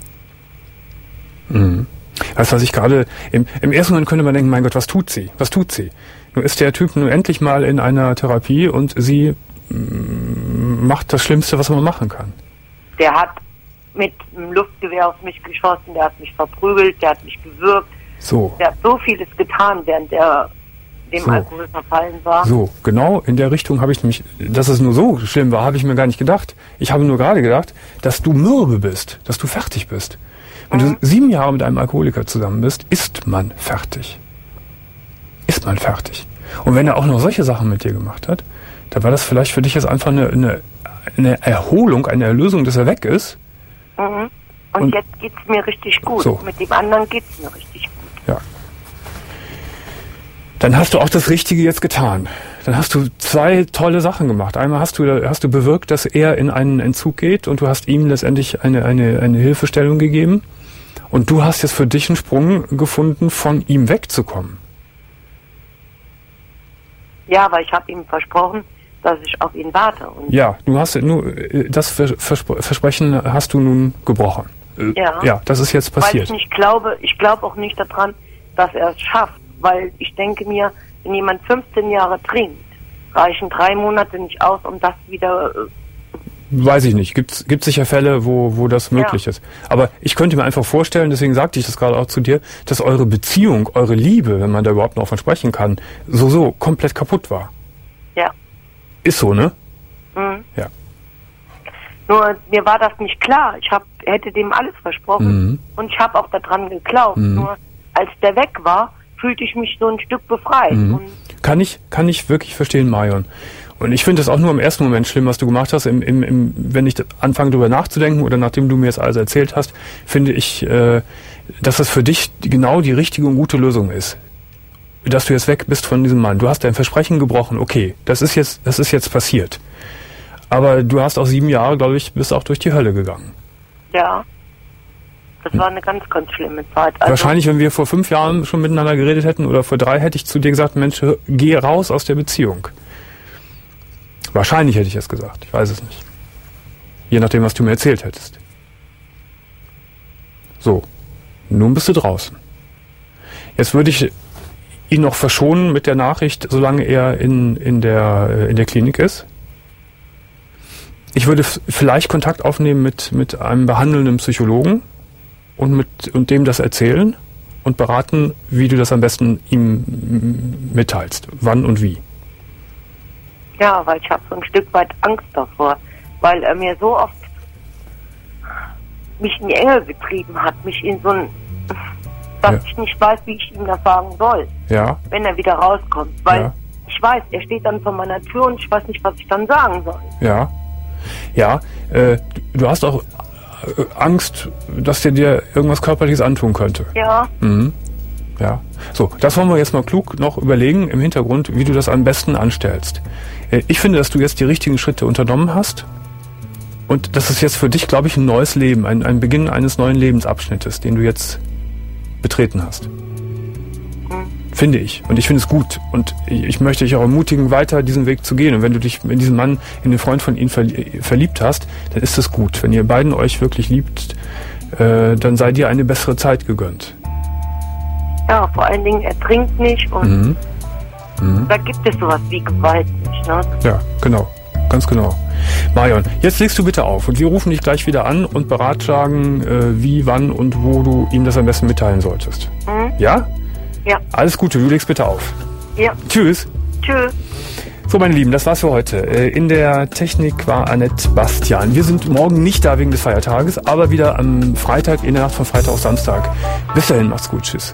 S3: Mhm. Weißt du, was ich gerade, im, im ersten Moment könnte man denken, mein Gott, was tut sie? Was tut sie? Nun ist der Typ nun endlich mal in einer Therapie und sie mm, macht das Schlimmste, was man machen kann.
S9: Der hat mit einem Luftgewehr auf mich geschossen, der hat mich verprügelt, der hat mich gewürgt.
S3: So.
S9: Der hat so vieles getan, während er dem
S3: so.
S9: Alkohol verfallen war.
S3: So, genau in der Richtung habe ich nämlich, dass es nur so schlimm war, habe ich mir gar nicht gedacht. Ich habe nur gerade gedacht, dass du mürbe bist, dass du fertig bist. Wenn mhm. du sieben Jahre mit einem Alkoholiker zusammen bist, ist man fertig. Ist man fertig. Und wenn er auch noch solche Sachen mit dir gemacht hat, dann war das vielleicht für dich jetzt einfach eine, eine, eine Erholung, eine Erlösung, dass er weg ist.
S9: Mhm. Und, Und jetzt geht's mir richtig gut.
S3: So.
S9: Mit dem anderen geht's mir richtig gut.
S3: Ja. Dann hast du auch das Richtige jetzt getan. Dann hast du zwei tolle Sachen gemacht. Einmal hast du, hast du bewirkt, dass er in einen Entzug geht und du hast ihm letztendlich eine, eine, eine Hilfestellung gegeben. Und du hast jetzt für dich einen Sprung gefunden, von ihm wegzukommen.
S9: Ja, aber ich habe ihm versprochen, dass ich auf ihn warte. Und
S3: ja, du hast nur das Verspr- Versprechen hast du nun gebrochen.
S9: Ja.
S3: Ja, das ist jetzt passiert.
S9: Weil ich nicht glaube, ich glaube auch nicht daran, dass er es schafft. Weil ich denke mir, wenn jemand fünfzehn Jahre trinkt, reichen drei Monate nicht aus, um das wieder...
S3: Weiß ich nicht. Gibt es sicher Fälle, wo, wo das möglich ja. ist. Aber ich könnte mir einfach vorstellen, deswegen sagte ich das gerade auch zu dir, dass eure Beziehung, eure Liebe, wenn man da überhaupt noch von sprechen kann, so, so komplett kaputt war.
S9: Ja.
S3: Ist so, ne?
S9: Mhm.
S3: Ja.
S9: Nur mir war das nicht klar. Ich hab, hätte dem alles versprochen
S3: mhm.
S9: und ich habe auch daran geglaubt.
S3: Mhm.
S9: Nur als der weg war, fühlte ich mich so ein Stück befreit.
S3: Mhm.
S9: Und
S3: kann ich, kann ich wirklich verstehen, Marion. Und ich finde das auch nur im ersten Moment schlimm, was du gemacht hast. Im, im, im, wenn ich anfange, darüber nachzudenken oder nachdem du mir jetzt alles erzählt hast, finde ich, äh, dass das für dich genau die richtige und gute Lösung ist. Dass du jetzt weg bist von diesem Mann. Du hast dein Versprechen gebrochen. Okay, das ist jetzt, das ist jetzt passiert. Aber du hast auch sieben Jahre, glaube ich, bist auch durch die Hölle gegangen.
S9: Ja. Das war eine ganz, ganz schlimme Zeit. Also
S3: wahrscheinlich, wenn wir vor fünf Jahren schon miteinander geredet hätten oder vor drei, hätte ich zu dir gesagt, Mensch, geh raus aus der Beziehung. Wahrscheinlich hätte ich es gesagt. Ich weiß es nicht. Je nachdem, was du mir erzählt hättest. So. Nun bist du draußen. Jetzt würde ich ihn noch verschonen mit der Nachricht, solange er in, in, der, in der Klinik ist. Ich würde f- vielleicht Kontakt aufnehmen mit, mit einem behandelnden Psychologen und, mit, und dem das erzählen und beraten, wie du das am besten ihm mitteilst. Wann und wie.
S9: Ja, weil ich habe so ein Stück weit Angst davor, weil er mir so oft mich in die Enge getrieben hat, mich in so ein, dass ja. ich nicht weiß, wie ich ihm das sagen soll,
S3: ja.
S9: wenn er wieder rauskommt, weil
S3: ja.
S9: ich weiß, er steht dann vor meiner Tür und ich weiß nicht, was ich dann sagen soll.
S3: Ja, ja, äh, du hast auch äh, Angst, dass der dir irgendwas Körperliches antun könnte.
S9: Ja.
S3: Mhm. Ja, so, das wollen wir jetzt mal klug noch überlegen im Hintergrund, wie du das am besten anstellst. Ich finde, dass du jetzt die richtigen Schritte unternommen hast und das ist jetzt für dich, glaube ich, ein neues Leben, ein, ein Beginn eines neuen Lebensabschnittes, den du jetzt betreten hast. Mhm. Finde ich. Und ich finde es gut. Und ich, ich möchte dich auch ermutigen, weiter diesen Weg zu gehen. Und wenn du dich in diesen Mann, in den Freund von ihm verlie- verliebt hast, dann ist es gut. Wenn ihr beiden euch wirklich liebt, äh, dann sei dir eine bessere Zeit gegönnt.
S9: Ja, vor allen Dingen, er trinkt nicht und
S3: Mhm. Mhm.
S9: da gibt es sowas wie Gewalt nicht, ne?
S3: Ja, genau. Ganz genau. Marion, jetzt legst du bitte auf und wir rufen dich gleich wieder an und beratschlagen, äh, wie, wann und wo du ihm das am besten mitteilen solltest.
S9: Mhm.
S3: Ja?
S9: Ja.
S3: Alles Gute, du legst bitte auf.
S9: Ja.
S3: Tschüss.
S9: Tschüss.
S3: So, meine Lieben, das war's für heute. In der Technik war Annette Bastian. Wir sind morgen nicht da wegen des Feiertages, aber wieder am Freitag, in der Nacht von Freitag auf Samstag. Bis dahin, macht's gut. Tschüss.